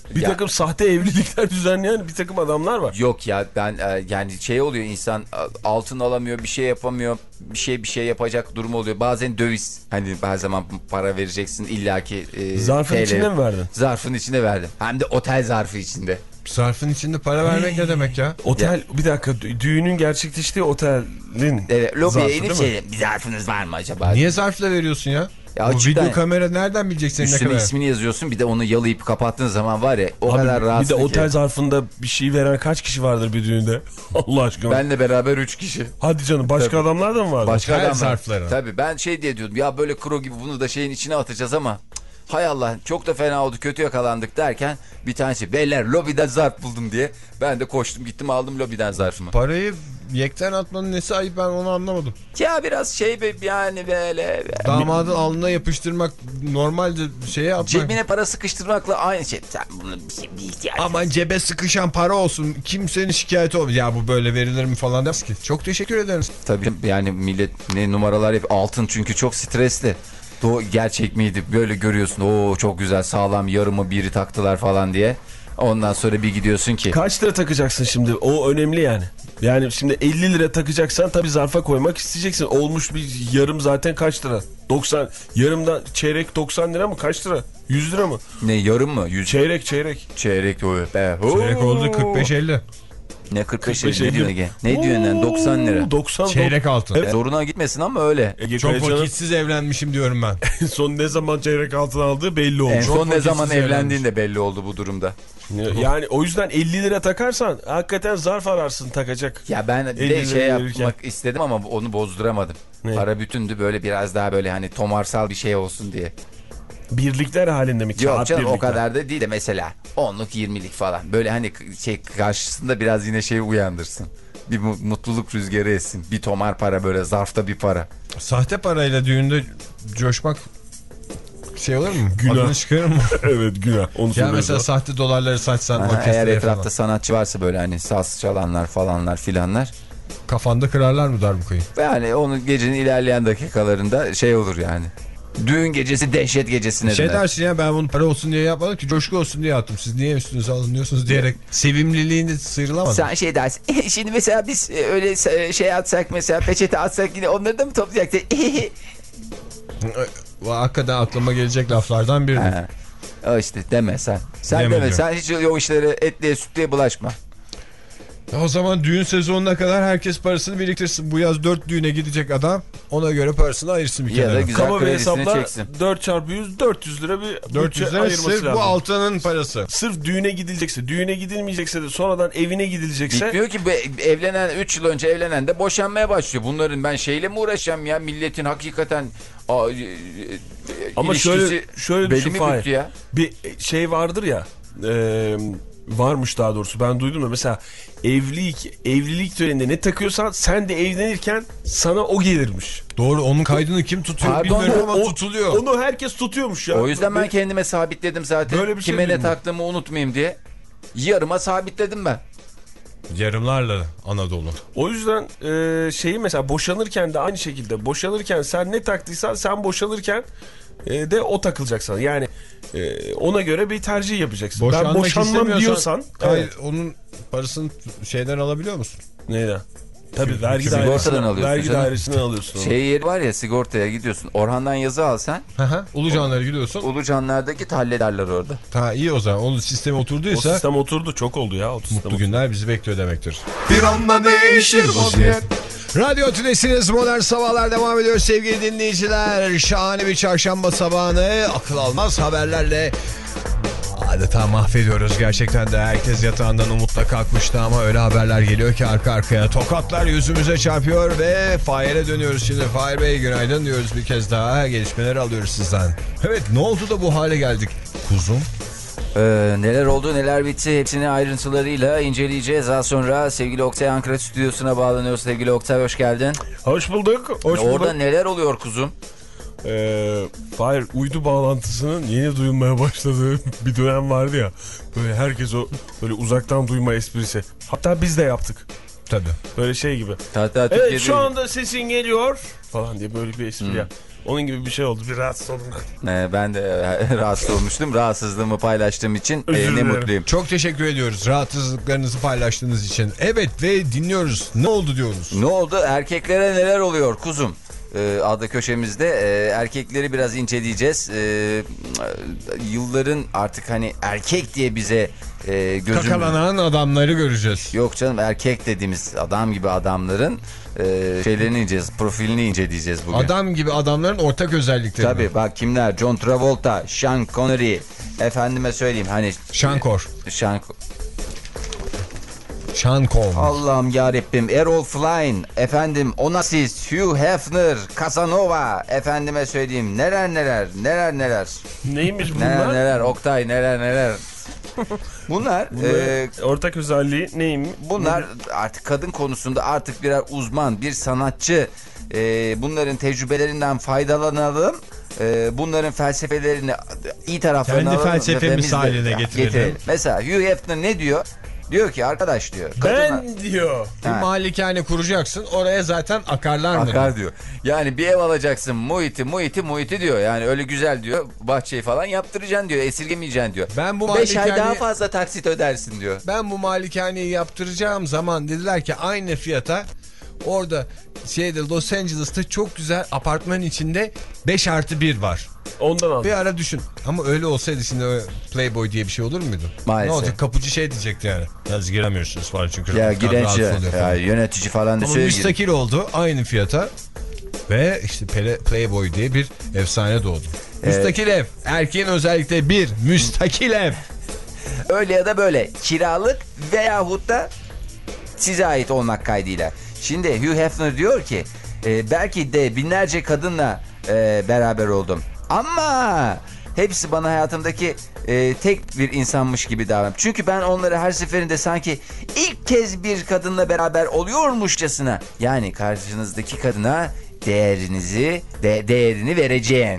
Bir Ya- takım sahte evlilikler düzenleyen bir takım adamlar var. Yok ya ben e, yani şey oluyor, insan e, altın alamıyor, bir şey yapamıyor, bir şey bir şey yapacak durumu oluyor. Bazen döviz, hani her zaman para vereceksin illaki. E, Zarfın T L. içinde mi verdin? Zarfın içine verdim. Hem de otel zarfı içinde. Zarfın içinde para vermek ne demek ya? Otel, bir dakika, dü- düğünün gerçekleştiği otelin Evet, lobiye zarfı inip değil mi? şey, bir zarfınız var mı acaba? Niye zarfla veriyorsun ya? Ya Bu açıktan- video kamera nereden bilecek senin ne Üstüne kadar? ismini yazıyorsun, bir de onu yalayıp kapattığın zaman var ya, o Abi, kadar bir rahatsız de ki. otel zarfında bir şey veren kaç kişi vardır bir düğünde? Allah aşkına. Benle beraber üç kişi. Hadi canım, başka Tabii. adamlar da mı vardı? Başka Otel adamlar. zarfları. Tabii ben şey diye diyordum ya, böyle kro gibi bunu da şeyin içine atacağız ama cık, hay Allah çok da fena oldu, kötü yakalandık derken bir tanesi beyler lobiden zarf buldum diye ben de koştum gittim aldım lobiden zarfımı. Parayı yekten atmanın nesi ayıp, ben onu anlamadım. Ya biraz şey be, yani böyle Damadın alnına yapıştırmak normalde şeye atmak. cebine para sıkıştırmakla aynı şey. Sen bunu bir şey bir ihtiyaç. Aman cebe sıkışan para olsun, kimsenin şikayeti olmaz. Ya bu böyle verilir mi falan demez ki. Çok teşekkür ederiz. Tabii yani millet ne numaralar yapıyor. Altın çünkü çok stresli. Do gerçek miydi? Böyle görüyorsun. Oo çok güzel, sağlam, yarımı biri taktılar falan diye. Ondan sonra bir gidiyorsun ki. Kaç lira takacaksın şimdi? O önemli yani. Yani şimdi elli lira takacaksan tabii zarfa koymak isteyeceksin. Olmuş bir yarım zaten kaç lira? doksan. Yarımda çeyrek doksan lira mı? Kaç lira? yüz lira mı? Ne, yarım mı? Yüz. Çeyrek çeyrek. Çeyrek o be. Çeyrek oldu kırk beş elli. Ne kırk beş, kırk beş ne diyor Ege? Ne diyorsun lan? doksan lira. doksan. Çeyrek altın. Evet. Zoruna gitmesin ama öyle. Ege Çok Kayacan'ın vakitsiz evlenmişim diyorum ben. en son ne zaman çeyrek altın aldığı belli oldu. En son Çok ne zaman vakitsiz evlendiğin de belli oldu bu durumda. evlenmiş. Yani o yüzden elli lira takarsan hakikaten zarf ararsın takacak. Ya ben elli de lira şey verirken. yapmak istedim ama onu bozduramadım. Ne? Para bütündü, böyle biraz daha böyle hani tomarsal bir şey olsun diye. Birlikler halinde mi? Yok Kağıt canım o birlikler. kadar da değil de mesela onluk yirmilik falan. Böyle hani şey karşısında biraz yine şey uyandırsın. Bir mu- mutluluk rüzgarı essin. Bir tomar para, böyle zarfta bir para. Sahte parayla düğünde coşmak şey olur mu? Günah. Adını çıkarır mı? Evet, günah. Onu Ya söylüyoruz. mesela sahte dolarları saçsan Aha, eğer orkestraya etrafta falan. sanatçı varsa böyle hani saz çalanlar falanlar filanlar. Kafanda kırarlar mı darbukayı? Yani onun gecenin ilerleyen dakikalarında şey olur yani. Düğün gecesi dehşet gecesine Şey döner. dersin ya, ben bunu para olsun diye yapmadım ki, coşku olsun diye yaptım. Siz niye üstünüze alınıyorsunuz diyerek sevimliliğini sıyrılamadın. Sen şey dersin. Şimdi mesela biz e, öyle e, şey atsak, mesela peçete atsak yine onları da mı toplayacaksın? Bu hakikaten aklıma gelecek laflardan biri. Ha, o işte deme sen. Sen Deme deme diyor. sen, hiç o işlere etliye sütlüye bulaşma. O zaman düğün sezonuna kadar herkes parasını biriktirsin. Bu yaz dört düğüne gidecek adam, ona göre parasını ayırsın bir Ya da kenara. güzel Kaba bir kredisini hesapla çeksin. dört çarpı yüz dört yüz lira bir dört yüz bütçe lira ayırması sırf lazım. bu altının parası. Sırf düğüne gidilecekse, düğüne gidilmeyecekse de sonradan evine gidilecekse. Bitmiyor ki bu evlenen, üç yıl önce evlenen de boşanmaya başlıyor. Bunların ben şeyle mi uğraşacağım ya, milletin hakikaten a, e, e, Ama ilişkisi şöyle şöyle belli düşün mi Fahir. büktü ya? Bir şey vardır ya. E, varmış daha doğrusu, ben duydum da mesela evlilik evlilik töreninde ne takıyorsan sen de evlenirken sana o gelirmiş. Doğru, onun kaydını kim tutuyor Pardon, bilmiyorum ama O- tutuluyor. Onu herkes tutuyormuş ya. O yüzden ben Ve- kendime sabitledim zaten. Böyle bir şey Kime ne duydum. taktığımı unutmayayım diye. Yarıma sabitledim ben. Yarımlarla Anadolu. O yüzden e, şeyi mesela boşanırken de aynı şekilde, boşanırken sen ne taktıysan sen boşanırken e, de o takılacak sana. Yani e, ona göre bir tercih yapacaksın. Boşanmak ben boşanmam istemiyorsan diyorsan kay- evet. onun parasını şeyden alabiliyor musun? Neyden? Tabii vergi Sigortadan dairesinden alıyorsun vergi canım. dairesinden alıyorsun. onu. Şey yeri var ya, sigortaya gidiyorsun. Orhan'dan yazı al sen. Ulucanlara gidiyorsun. Ulucanlar'da git hallederler orada. Ha, iyi o zaman. Onun sistemi O oturduysa sistem oturdu, çok oldu ya. O sistem mutlu oturdu. günler bizi bekliyor demektir. Bir anda değişir vaziyet. Radyo Tülesi'niz, Modern Sabahlar devam ediyor sevgili dinleyiciler. Şahane bir çarşamba sabahını akıl almaz haberlerle adeta mahvediyoruz. Gerçekten de herkes yatağından umutla kalkmıştı ama öyle haberler geliyor ki arka arkaya. Tokatlar yüzümüze çarpıyor ve Fahir'e dönüyoruz şimdi. Fahir Bey günaydın diyoruz bir kez daha. Gelişmeleri alıyoruz sizden. Evet, ne oldu da bu hale geldik kuzum? Ee, neler oldu neler bitti hepsini ayrıntılarıyla inceleyeceğiz. Daha sonra sevgili Oktay Ankara stüdyosuna bağlanıyoruz. Sevgili Oktay, hoş geldin. Hoş bulduk. Hoş Orada bulduk. neler oluyor kuzum? Ee, Fahir, uydu bağlantısının yeni duyulmaya başladığı bir dönem vardı ya. Böyle herkes o böyle uzaktan duyma esprisi. Hatta biz de yaptık. Tabii. Böyle şey gibi. Hatta Evet, Türkiye'de şu anda sesin geliyor falan diye böyle bir espri Hmm. yap. Onun gibi bir şey oldu. Bir rahatsız oldum ben. Ee, ben de e, rahatsız olmuştum. Rahatsızlığımı paylaştığım için e, ne dilerim. mutluyum. Çok teşekkür ediyoruz rahatsızlıklarınızı paylaştığınız için. Evet ve dinliyoruz. Ne oldu diyoruz. Ne oldu? Erkeklere neler oluyor kuzum? Ee, adlı köşemizde e, erkekleri biraz inceleyeceğiz. Ee, yılların artık hani erkek diye bize e, gözüm... Kakalanan adamları göreceğiz. Yok canım, erkek dediğimiz adam gibi adamların e, şeylerini inceleyeceğiz. Profilini inceleyeceğiz bugün. Adam gibi adamların ortak özellikleri. Tabii bak kimler? John Travolta, Sean Connery. Efendime söyleyeyim hani... Shankor. Sean... Sean Connery. Allah'ım yarabbim. Errol Flynn, efendim Onassis, Hugh Hefner, Casanova, efendime söyleyeyim neler neler, neler neler. Neymiş bunlar? Neler neler, Oktay neler neler. Bunlar, bunlar e, ortak özelliği neymiş? bunlar artık kadın konusunda artık birer uzman, bir sanatçı. E, bunların tecrübelerinden faydalanalım. E, bunların felsefelerini iyi taraflarını Kendi alalım. felsefemiz de, haline getirelim. getirelim. Mesela Hugh Hefner ne diyor? Diyor ki arkadaş diyor. Ben kadına... diyor. Bir Ha. malikane kuracaksın, oraya zaten akarlar mı? Akar diyor. Yani bir ev alacaksın, muhiti muhiti muhiti diyor. Yani öyle güzel diyor. Bahçeyi falan yaptıracaksın diyor. Esirgemeyeceksin diyor. Ben bu Beş ay malikane- daha fazla taksit ödersin diyor. Ben bu malikaneyi yaptıracağım zaman dediler ki aynı fiyata orada şeyde Los Angeles'ta çok güzel apartman içinde beş artı bir var. Ondan aldım. Bir ara düşün. Ama öyle olsaydı şimdi Playboy diye bir şey olur muydu? Maalesef. Ne olacak? Kapıcı şey diyecekti yani. Yalnız giremiyorsunuz falan çünkü. Ya rahat girenci, oluyor falan. ya yönetici falan da Ama söylüyor. müstakil oldu aynı fiyata. Ve işte Playboy diye bir efsane doğdu. Evet. Müstakil ev. Erkeğin özellikle bir müstakil ev. Öyle ya da böyle kiralık veyahut da size ait olmak kaydıyla. Şimdi Hugh Hefner diyor ki e, belki de binlerce kadınla e, beraber oldum. Ama hepsi bana hayatımdaki e, tek bir insanmış gibi davranıyor. Çünkü ben onları her seferinde sanki ilk kez bir kadınla beraber oluyormuşçasına, yani karşınızdaki kadına değerinizi de, değerini vereceğin.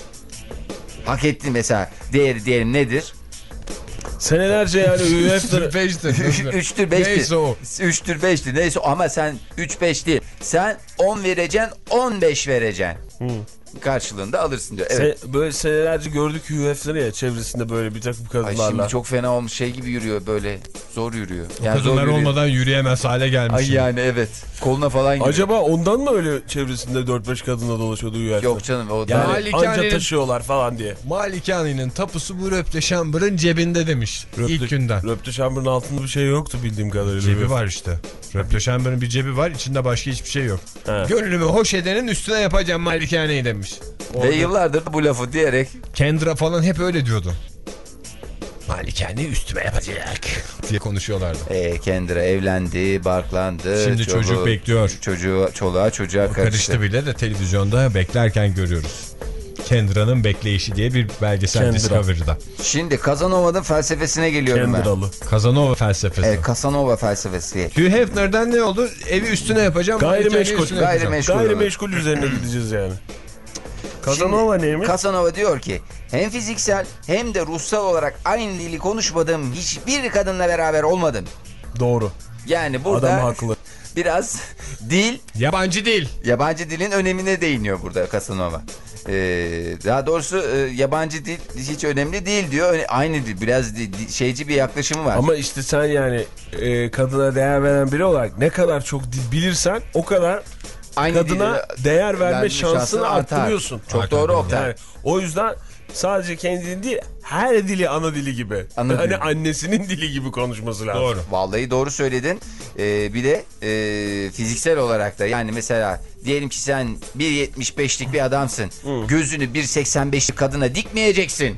Hak ettin mesela. Değeri diyelim nedir? Senelerce yani Hugh Hefner. beştir. Üçtür beştir. Neyse o. Üçtür beştir. Neyse ama sen üç beş değil. Sen on vereceksin, on beş vereceksin. Hmm. Karşılığında alırsın diyor. Evet. Se böyle senelerce gördük Hugh Hefner'ı ya çevresinde böyle bir takım kadınlarla. Ay şimdi çok fena olmuş, şey gibi yürüyor böyle. Zor yürüyor. Yani kadınlar zor yürüyor. Olmadan yürüyemez hale gelmiş. Ay yani evet. Koluna falan giriyor. Acaba ondan mı öyle çevresinde dört beş kadınla dolaşıyordu Hugh Hefner? Yok canım. O yani anca taşıyorlar falan diye. Malikane'nin tapusu bu Röpteşambır'ın cebinde demiş. Röpte, ilk günden. Röpteşambır'ın altında bir şey yoktu bildiğim kadarıyla. Cebi var işte. Röpteşambır'ın bir cebi var. İçinde başka hiçbir şey yok. He. Gönlümü hoş edenin üstüne yapacağım Malikane'yi demiş. Orada. Ve yıllardır bu lafı diyerek. Kendra falan hep öyle diyordu. Malikaneyi üstüme yapacak diye konuşuyorlardı. E, Kendra evlendi, barklandı. Şimdi çoluğu, çocuk bekliyor. Çocuğu, çoluğa çocuğa karıştı. Karıştı bile de televizyonda beklerken görüyoruz. Kendra'nın bekleyişi diye bir belgesel Kendra. Discovery'da. Şimdi Casanova'nın felsefesine geliyorum Kendralı. ben. Casanova felsefesi. Evet, Casanova felsefesi. Hugh Hefner'den ne oldu? Evi üstüne yapacağım. Gayrimeşgul. Üstüne Gayrimeşgul. Gayrimeşgul üzerine gideceğiz yani. Casanova neymiş? Casanova diyor ki hem fiziksel hem de ruhsal olarak aynı dili konuşmadığım hiçbir kadınla beraber olmadım. Doğru. Yani burada adam haklı. Biraz dil, yabancı dil. Yabancı dilin önemine değiniyor burada Casanova. Ee, daha doğrusu e, yabancı dil hiç önemli değil diyor. Aynı dil, biraz di, di, şeyci bir yaklaşımı var. Ama işte sen yani e, kadına değer veren biri olarak ne kadar çok dil bilirsen o kadar aynı kadına değer verme şansını, şansını arttırıyorsun. Çok artar. Doğru Oktay. Yani, o yüzden sadece kendini değil her dili ana dili gibi. Ana hani dili. Annesinin dili gibi konuşması lazım. Doğru. Vallahi doğru söyledin. Ee, bir de e, fiziksel olarak da yani mesela diyelim ki sen bir yetmiş beşlik bir adamsın. Hı. Gözünü bir seksen beşlik kadına dikmeyeceksin.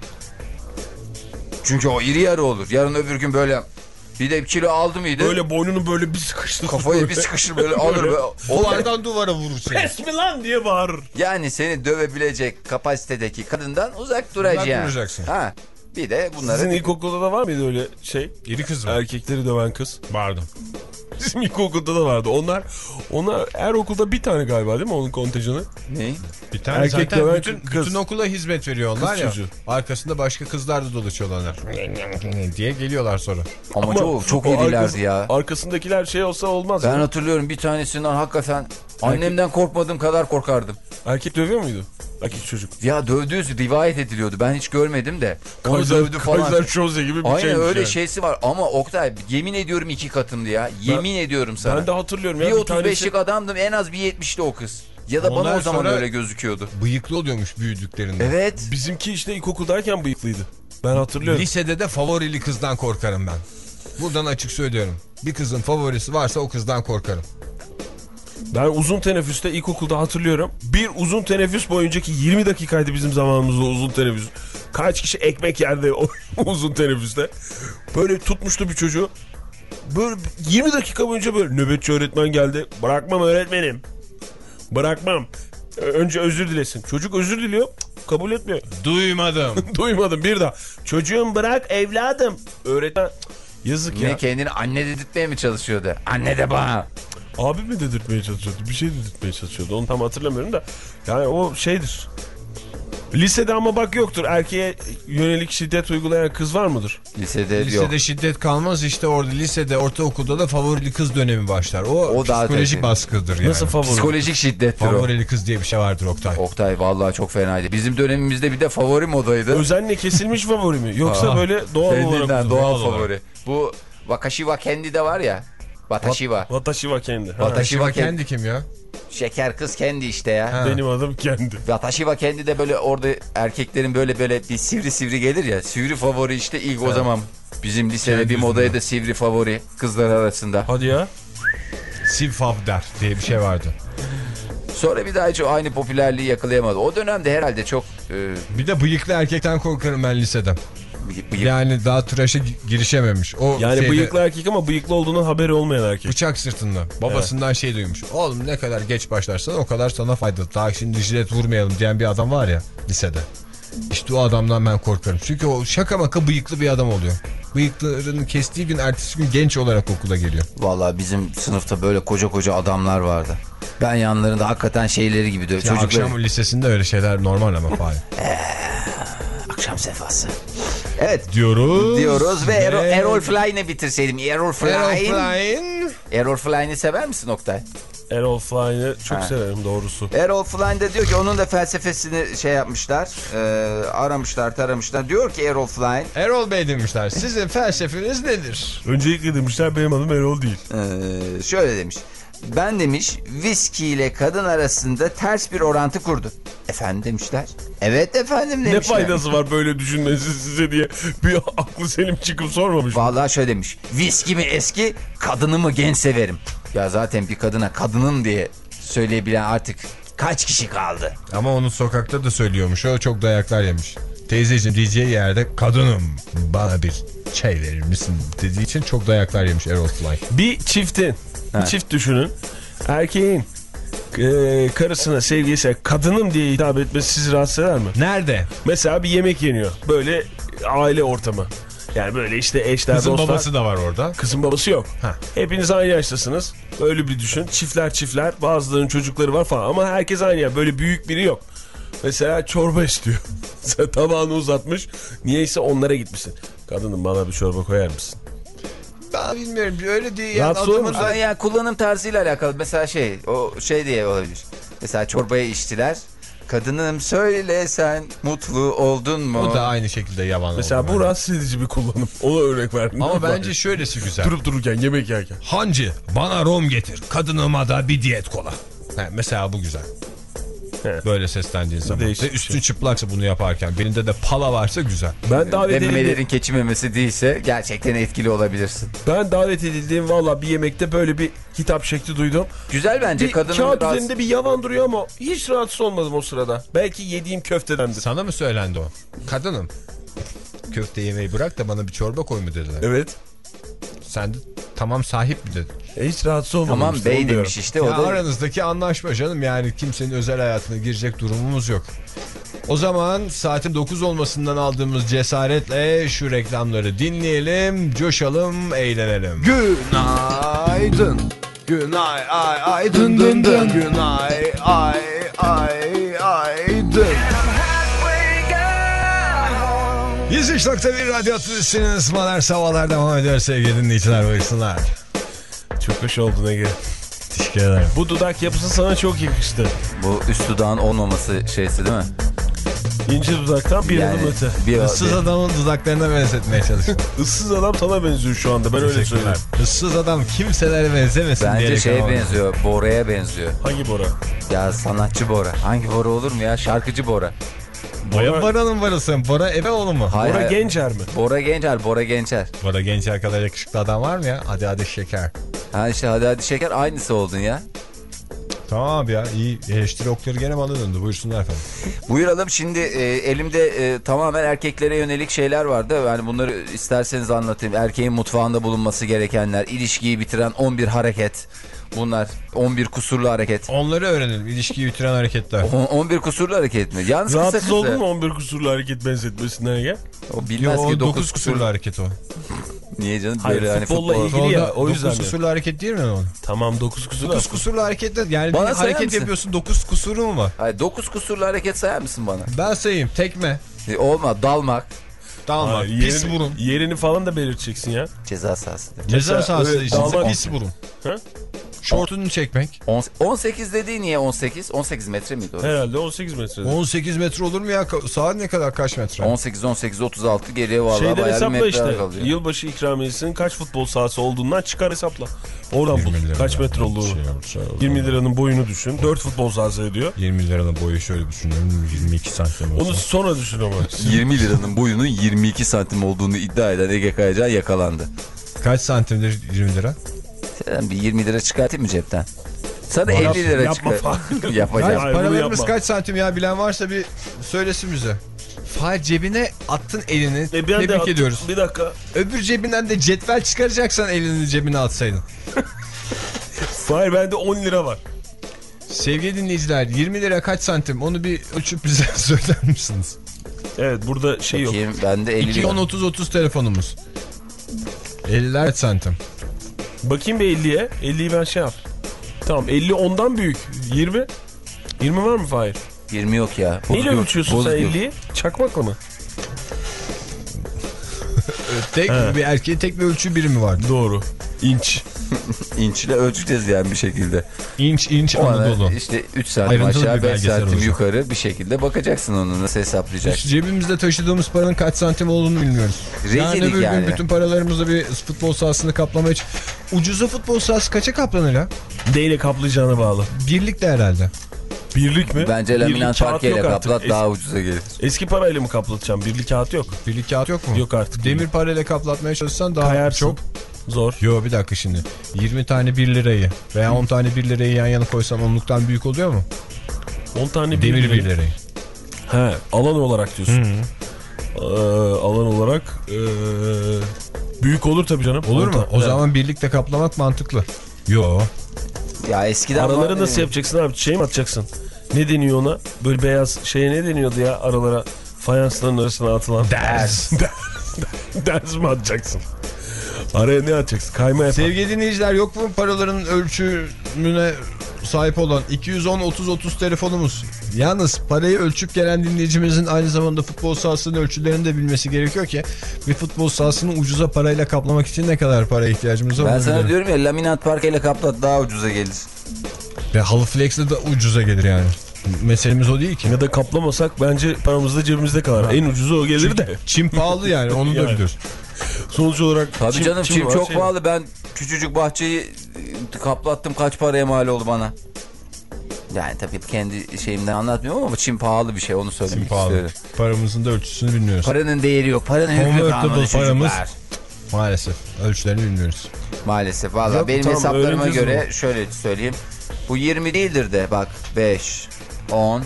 Çünkü o iri yarı olur. Yarın öbür gün böyle bir de kilo aldı mıydı? Böyle boynunu böyle bir sıkıştır. Kafayı böyle. bir sıkıştır böyle alır. Böyle. Duvardan duvara vurur seni. Pes mi lan diye bağırır. Yani seni dövebilecek kapasitedeki kadından uzak duracaksın. Uzak duracaksın. Ha. Bir de bunları... Sizin ilkokulda da var mıydı öyle şey? İri kız mı? Erkekleri döven kız. Vardı. Bizim ilkokulda da vardı. Onlar, onlar her okulda bir tane galiba değil mi onun kontenjanı? Ne? Bir tane erkek zaten döven bütün, kız. Bütün okula hizmet veriyorlar kız ya. Çocuğu. Arkasında başka kızlar da dolaşıyorlar. diye geliyorlar sonra. Ama, Ama çok, çok irilerdi arkası, ya. Arkasındakiler şey olsa olmaz. Ben ya. hatırlıyorum bir tanesinden hakikaten erkek... annemden korkmadığım kadar korkardım. Erkek dövüyor muydu? Akik çocuk. Ya dövdüğü rivayet ediliyordu. Ben hiç görmedim de. Onu Kaiser, dövdü falan. Kaiser Jose gibi bir Aynen şeymiş öyle yani. şeysi var ama Oktay yemin ediyorum iki katımdı ya. Yemin ben, ediyorum sana. Ben de hatırlıyorum ya. Bir otuz beşlik tanesi... adamdım, en az bir yetmişti o kız. Ya da Onlar bana o zaman sonra öyle gözüküyordu. Bıyıklı oluyormuş büyüdüklerinde. Evet. Bizimki işte ilkokuldayken bıyıklıydı. Ben hatırlıyorum. Lisede de favorili kızdan korkarım ben. Buradan açık söylüyorum. Bir kızın favorisi varsa o kızdan korkarım. Ben uzun teneffüste ilkokulda hatırlıyorum. Bir uzun teneffüs boyuncaki yirmi dakikaydı bizim zamanımızda uzun teneffüs. Kaç kişi ekmek yerdi o uzun teneffüste. Böyle tutmuştu bir çocuğu. Böyle yirmi dakika boyunca böyle nöbetçi öğretmen geldi. Bırakmam öğretmenim. Bırakmam. Önce özür dilesin. Çocuk özür diliyor. Kabul etmiyor. Duymadım. Duymadım bir daha. Çocuğum bırak evladım. Öğretmen yazık Yine ya. kendini anne dedirtmeye mi çalışıyordu? Anne de bana. Abi mi dedirtmeye çalışıyordu? Bir şey dedirtmeye çalışıyordu. Onu tam hatırlamıyorum da. Yani o şeydir. Lisede ama bak yoktur. Erkeğe yönelik şiddet uygulayan kız var mıdır? Lisede, yok. Lisede şiddet kalmaz işte orada lisede, ortaokulda da favorili kız dönemi başlar. O, O psikolojik baskıdır yani. Nasıl favori? Psikolojik şiddettir o. Favorili kız diye bir şey vardır Oktay. Oktay vallahi çok fenaydı. Bizim dönemimizde bir de favori modaydı. Özenle kesilmiş favori mi? Yoksa Aa, böyle doğal olarak Kendinden mı? doğal, Doğal favori. olarak. Bu Wakashiwa kendi de var ya. Watashiwa. Watashiwa kendi. Ha, Watashiwa kendi. Kendi kim ya? Şeker kız kendi işte ya. Ha. benim adım kendi. Watashiwa kendi de böyle orada erkeklerin böyle böyle bir sivri sivri gelir ya. Sivri favori işte ilk o zaman bizim lisede Kendi bir modaydı yüzünden. sivri favori kızlar arasında. Hadi ya. Sivfavder diye bir şey vardı. Sonra bir daha hiç o aynı popülerliği yakalayamadı. O dönemde herhalde çok e, Bir de bıyıklı erkekten korkarım ben lisede. bıyık, bıyık. Yani daha tıraşa girişememiş. O Yani şeyde, bıyıklı erkek ama bıyıklı olduğunun haberi olmayan erkek. bıçak sırtında. Babasından evet. şey duymuş. Oğlum ne kadar geç başlarsan o kadar sana faydalı. Daha şimdi jilet vurmayalım diyen bir adam var ya lisede. İşte o adamdan ben korkarım. Çünkü o şaka maka bıyıklı bir adam oluyor. Bıyıklarını kestiği gün ertesi gün genç olarak okula geliyor. Vallahi bizim sınıfta böyle koca koca adamlar vardı. Ben yanlarında hakikaten şeyleri gibi diyor. Çocukları... Akşam lisesinde öyle şeyler normal ama Fahir. Eee, akşam sefası. Evet. Diyoruz. Diyoruz ve Errol, Errol Flyn'e bitirseydim. Errol Flyn. Errol Flyn. Errol Flyn'i sever misin Oktay? Errol Flyn'ı çok Ha. severim doğrusu. Errol Flyn de diyor ki onun da felsefesini şey yapmışlar. E, aramışlar taramışlar. Diyor ki Errol Flyn. Errol Bey demişler. Sizin felsefeniz nedir? Öncelikle demişler benim adım Errol değil. E, şöyle demiş. Ben demiş viski ile kadın arasında ters bir orantı kurdu. Efendim demişler. Evet efendim demişler. Ne faydası var böyle düşünmesi size diye bir aklı selim çıkıp sormamış. Vallahi şöyle demiş. Viski mi eski, kadını mı genç severim. Ya zaten bir kadına kadının diye söyleyebilen artık kaç kişi kaldı? Ama onu sokakta da söylüyormuş. O çok dayaklar yemiş. Teyzeciğim diyeceği yerde kadınım bana bir çay verir misin dediği için çok dayaklar yemiş Errol Flyn. Bir çiftin, bir çift düşünün. Erkeğin e, karısına, sevgilisine kadınım diye hitap etmesi sizi rahatsız eder mi? Nerede? Mesela bir yemek yeniyor. Böyle aile ortamı. Yani böyle işte eşler, Kızın dostlar. babası da var orada. Kızın babası yok. Ha. Hepiniz aynı yaştasınız. Öyle bir düşün. Çiftler çiftler. Bazılarının çocukları var falan. Ama herkes aynı ya. Böyle büyük biri yok. Mesela çorba istiyor. Sen tabağını uzatmış. Niyeyse onlara gitmişsin. Kadınım bana bir çorba koyar mısın? Ben bilmiyorum öyle değil. Rahatsız olur musun? Ama yani kullanım tarzıyla alakalı. Mesela şey o şey diye olabilir. Mesela çorbayı içtiler. Kadınım söyle sen mutlu oldun mu? O da aynı şekilde yavan Mesela oldu bu bence. rahatsız edici bir kullanım. Ona örnek verdim. Ama bence şöylesi güzel. Durup dururken yemek yerken. Hancı bana rom getir. Kadınıma da bir diyet kola. He, mesela bu güzel. He. Böyle seslendiğin zaman. Değişik Ve bir üstün şey. çıplaksa bunu yaparken. Birinde de pala varsa güzel. Ben davet Ve edildiğim, memelerin keçi memesi değilse gerçekten etkili olabilirsin. ben davet edildiğim valla bir yemekte böyle bir hitap şekli duydum. Güzel bence Bir kadının kağıt rahatsız... üzerinde bir yavan duruyor ama hiç rahatsız olmadım o sırada. Belki yediğim köftedendir. Sana mı söylendi o? Kadınım. Köfte yemeği bırak da bana bir çorba koy mu dediler. Evet. Sen de tamam sahip mi dedin? E, hiç rahatsız olmadım. Tamam işte, bey onu diyorum. demiş işte. Ya O da... aranızdaki anlaşma canım yani kimsenin özel hayatına girecek durumumuz yok. O zaman saatin dokuz olmasından aldığımız cesaretle şu reklamları dinleyelim, coşalım, eğlenelim. Günaydın. Günay ay ay dın dın dın. Günay ay ay ay dın. yüz üç nokta bir Radyo Tülesi'niz. Modern Sabahlar devam ediyor sevgili dinleyiciler, buyursunlar. Çok hoş oldun Ege. Teşekkür ederim. Bu dudak yapısı sana çok yakıştı. Bu üst dudağın olmaması şeysi değil mi? İnce dudaktan bir Yani adım öte. bir, Issız bir- adamın dudaklarına benzetmeye çalıştım. Issız adam sana benziyor şu anda, ben öyle söyleyeyim. Issız adam kimselere benzemesin Bence diyerek şeye ama. benziyor. Bora'ya benziyor. Hangi Bora? Ya sanatçı Bora. Hangi Bora olur mu ya? Şarkıcı Bora. Bora Bora'nın varası. Bora Ebeoğlu mu? Hayır, Bora hayır. Gencer mi? Bora Gencer, Bora Gencer. Bora Gencer kadar yakışıklı adam var mı ya? Hadi hadi şeker. Ha işte hadi hadi şeker aynısı oldun ya. Tamam abi ya, iyi eleştiri okları gene bana döndü. Buyursunlar efendim. Buyuralım şimdi e, elimde e, tamamen erkeklere yönelik şeyler vardı. Yani bunları isterseniz anlatayım. Erkeğin mutfağında bulunması gerekenler, ilişkiyi bitiren on bir hareket. Bunlar on bir kusurlu hareket. Onları öğrenelim. İlişkiyi bitiren hareketler. O- on bir kusurlu hareket mi? Yalnız kısa Rahatsız kısa. oldun mu on bir kusurlu hareket benzetmesinden ya? O bilmez Yo, ki o dokuz dokuz kusurlu hareket o. Niye canım? Hayır, Böyle hani futbolla futbol... ilgili ya, o yüzden. dokuz yani. kusurlu hareket değil mi o? Tamam dokuz kusurlu. dokuz kusurlu hareketler. Yani Bana bir sayar hareket mısın? yapıyorsun, dokuz kusuru mu var? Hayır dokuz kusurlu hareket sayar mısın bana? Ben sayayım. Tekme, E, olma dalmak. dalmak, Hayır, pis yerini, burun. Yerini falan da belirteceksin ya. Ceza sahasında. Ceza sahası öyle içinde dalmak- pis burun. Ha? Şortunu çekmek. On- on sekiz dediği niye on sekiz? on sekiz metre miydi o? Herhalde on sekiz metrede. on sekiz metre olur mu ya? Ka- Saat ne kadar, kaç metre? on sekiz on sekiz otuz altı geriye vallahi Şeyden bayağı bir hesapla metre işte. kalıyor. Yılbaşı ikramiyesinin kaç futbol sahası olduğundan çıkar hesapla. Oradan bul. Kaç metre olduğunu. yirmi liranın boyunu düşün. dört futbol sahası ediyor. yirmi liranın boyu şöyle düşünüyorum. yirmi iki santim olsa. Onu sonra düşün ama. yirmi liranın boyunun yirmi iki santim olduğunu iddia eden Ege Kayacan yakalandı. Kaç santimdir yirmi lira? Sen bir yirmi lira çıkartayım mı cepten? Sana Yap- elli lira yapma çıkar. falan. Yapacağım. Kaç, Hayır, bunu paralarımız yapma. kaç santim ya, bilen varsa bir söylesin bize. Fahir, cebine attın elini. E, ben de Tebrik attım. ediyoruz. Bir dakika. Öbür cebinden de cetvel çıkaracaksan elini cebine atsaydın. Hayır bende on lira var. Sevgili dinleyiciler, yirmi lira kaç santim? Onu bir ölçüp bize söyler misiniz? Evet burada şey yok. Bakayım bende elli iki lira. on otuz otuz telefonumuz. elliler kaç santim? Bakayım bir elliye. elliyi ben şey yap. Tamam elli ondan büyük. yirmi. yirmi var mı Fahir? yirmi yok ya. Neyle Bozuk- ölçüyorsun bozuk sen yok. elliyi? Çakmakla mı? Tek He. bir erkeğin tek bir ölçü birimi vardı. Doğru. İnç. İnçle ölçeceğiz yani bir şekilde. İnç inç O Anadolu. ara işte üç santim Ayrıntılı aşağı bir beş belgesel santim olacak. yukarı bir şekilde bakacaksın onu nasıl hesaplayacaksın. Cebimizde taşıdığımız paranın kaç santim olduğunu bilmiyoruz. Rezillik Yani öbür gün yani. bütün paralarımızla bir futbol sahasını kaplamaya ç- Ucuza futbol sahası kaça kaplanır ya? Neyle kaplayacağına bağlı. Birlikte herhalde. Birlik mi? Bence Birlik laminat kağıt parkeyle yok artık. kaplat Es- daha ucuza gelir. Eski parayla mı kaplatacağım? Birlik kağıt yok. Birlik kağıt yok mu? Yok artık. Demir parayla kaplatmaya çalışsan daha Kayarsın. çok. Zor. Yo bir dakika şimdi. yirmi tane bir lirayı veya on tane bir lirayı yan yana koysan onluktan büyük oluyor mu? on tane Demir bir bir lirayı. He, alan olarak diyorsun. Ee, alan olarak ee, büyük olur tabii canım. Olur On mu? ta- O Evet. zaman birlikte kaplamak mantıklı. Yo. Ya eskiden Araları vardı nasıl ya. yapacaksın abi? Şey mi atacaksın? Ne deniyor ona? Böyle beyaz şeye ne deniyordu ya aralara? Fayansların arasına atılan. Ders. Ders mi atacaksın? Araya ne atacaksın? Kayma yapar. Sevgili dinleyiciler, yok mu paraların ölçümüne sahip olan iki yüz on otuz otuz telefonumuz? Yalnız parayı ölçüp gelen dinleyicimizin aynı zamanda futbol sahasının ölçülerini de bilmesi gerekiyor ki bir futbol sahasını ucuza parayla kaplamak için ne kadar paraya ihtiyacımız var? Ben onu sana bilelim. diyorum ya laminat parkeyle kaplat daha ucuza gelir. Ve halı flex'le de ucuza gelir yani. Meselemiz o değil ki. Ya da kaplamasak bence paramız da cebimizde kalır. En ucuzu o gelir de. Çim pahalı yani, onu da Yani. biliyoruz. Sonuç olarak Tabii canım çim var, çok şey- pahalı. Ben küçücük bahçeyi e, kaplattım kaç paraya mal oldu bana. Yani tabii kendi şeyimden anlatmıyorum ama çim pahalı bir şey onu söylemek Çim pahalı. istiyorum. Paramızın da ölçüsünü bilmiyoruz. Paranın değeri yok. Paranın hükmü Convertible kalmadı paramız- çocuklar. Maalesef ölçülerini bilmiyoruz. Maalesef valla Yok, benim tamam, hesaplarıma öğreneceğiz göre şöyle söyleyeyim. Bu yirmi değildir de bak beş, on,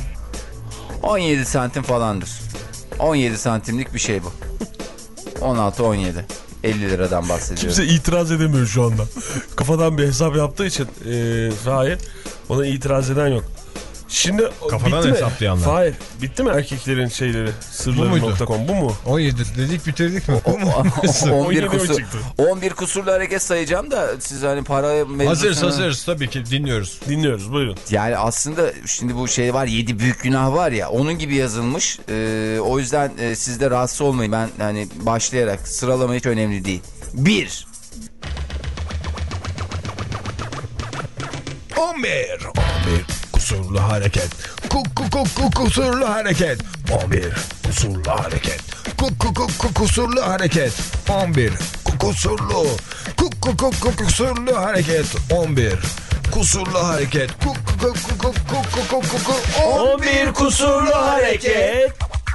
on yedi santim falandır. on yedi santimlik bir şey bu. on altı on yedi. elli liradan bahsediyorum. Kimse itiraz edemiyor şu anda. Kafadan bir hesap yaptığı için e, Fahir, ona itiraz eden yok. Şimdi Kafadan bitti mi? hesaplayanlar. Fahir, bitti mi erkeklerin şeyleri? Sırları muydu? nokta com bu mu? on yedi dedik, bitirdik mi? on bir, on yedi mi kusur, çıktı? on bir kusurlu hareket sayacağım da siz hani para mevzusunu... Hazırız hazırız tabii ki dinliyoruz. Dinliyoruz buyurun. Yani aslında şimdi bu şey var yedi büyük günah var ya onun gibi yazılmış. Ee, o yüzden e, siz de rahatsız olmayın. Ben hani başlayarak sıralama hiç önemli değil. Bir. on bir. on bir kusurlu hareket. Kuk kuk kuk kuk kusurlu hareket. on bir kusurlu hareket. Kuk kuk kuk kuk kusurlu hareket. on bir kusurlu. Kuk kuk kuk kuk kusurlu hareket. on bir kusurlu hareket. Kuk kuk kuk kuk kuk kuk kuk kuk. on bir kusurlu hareket.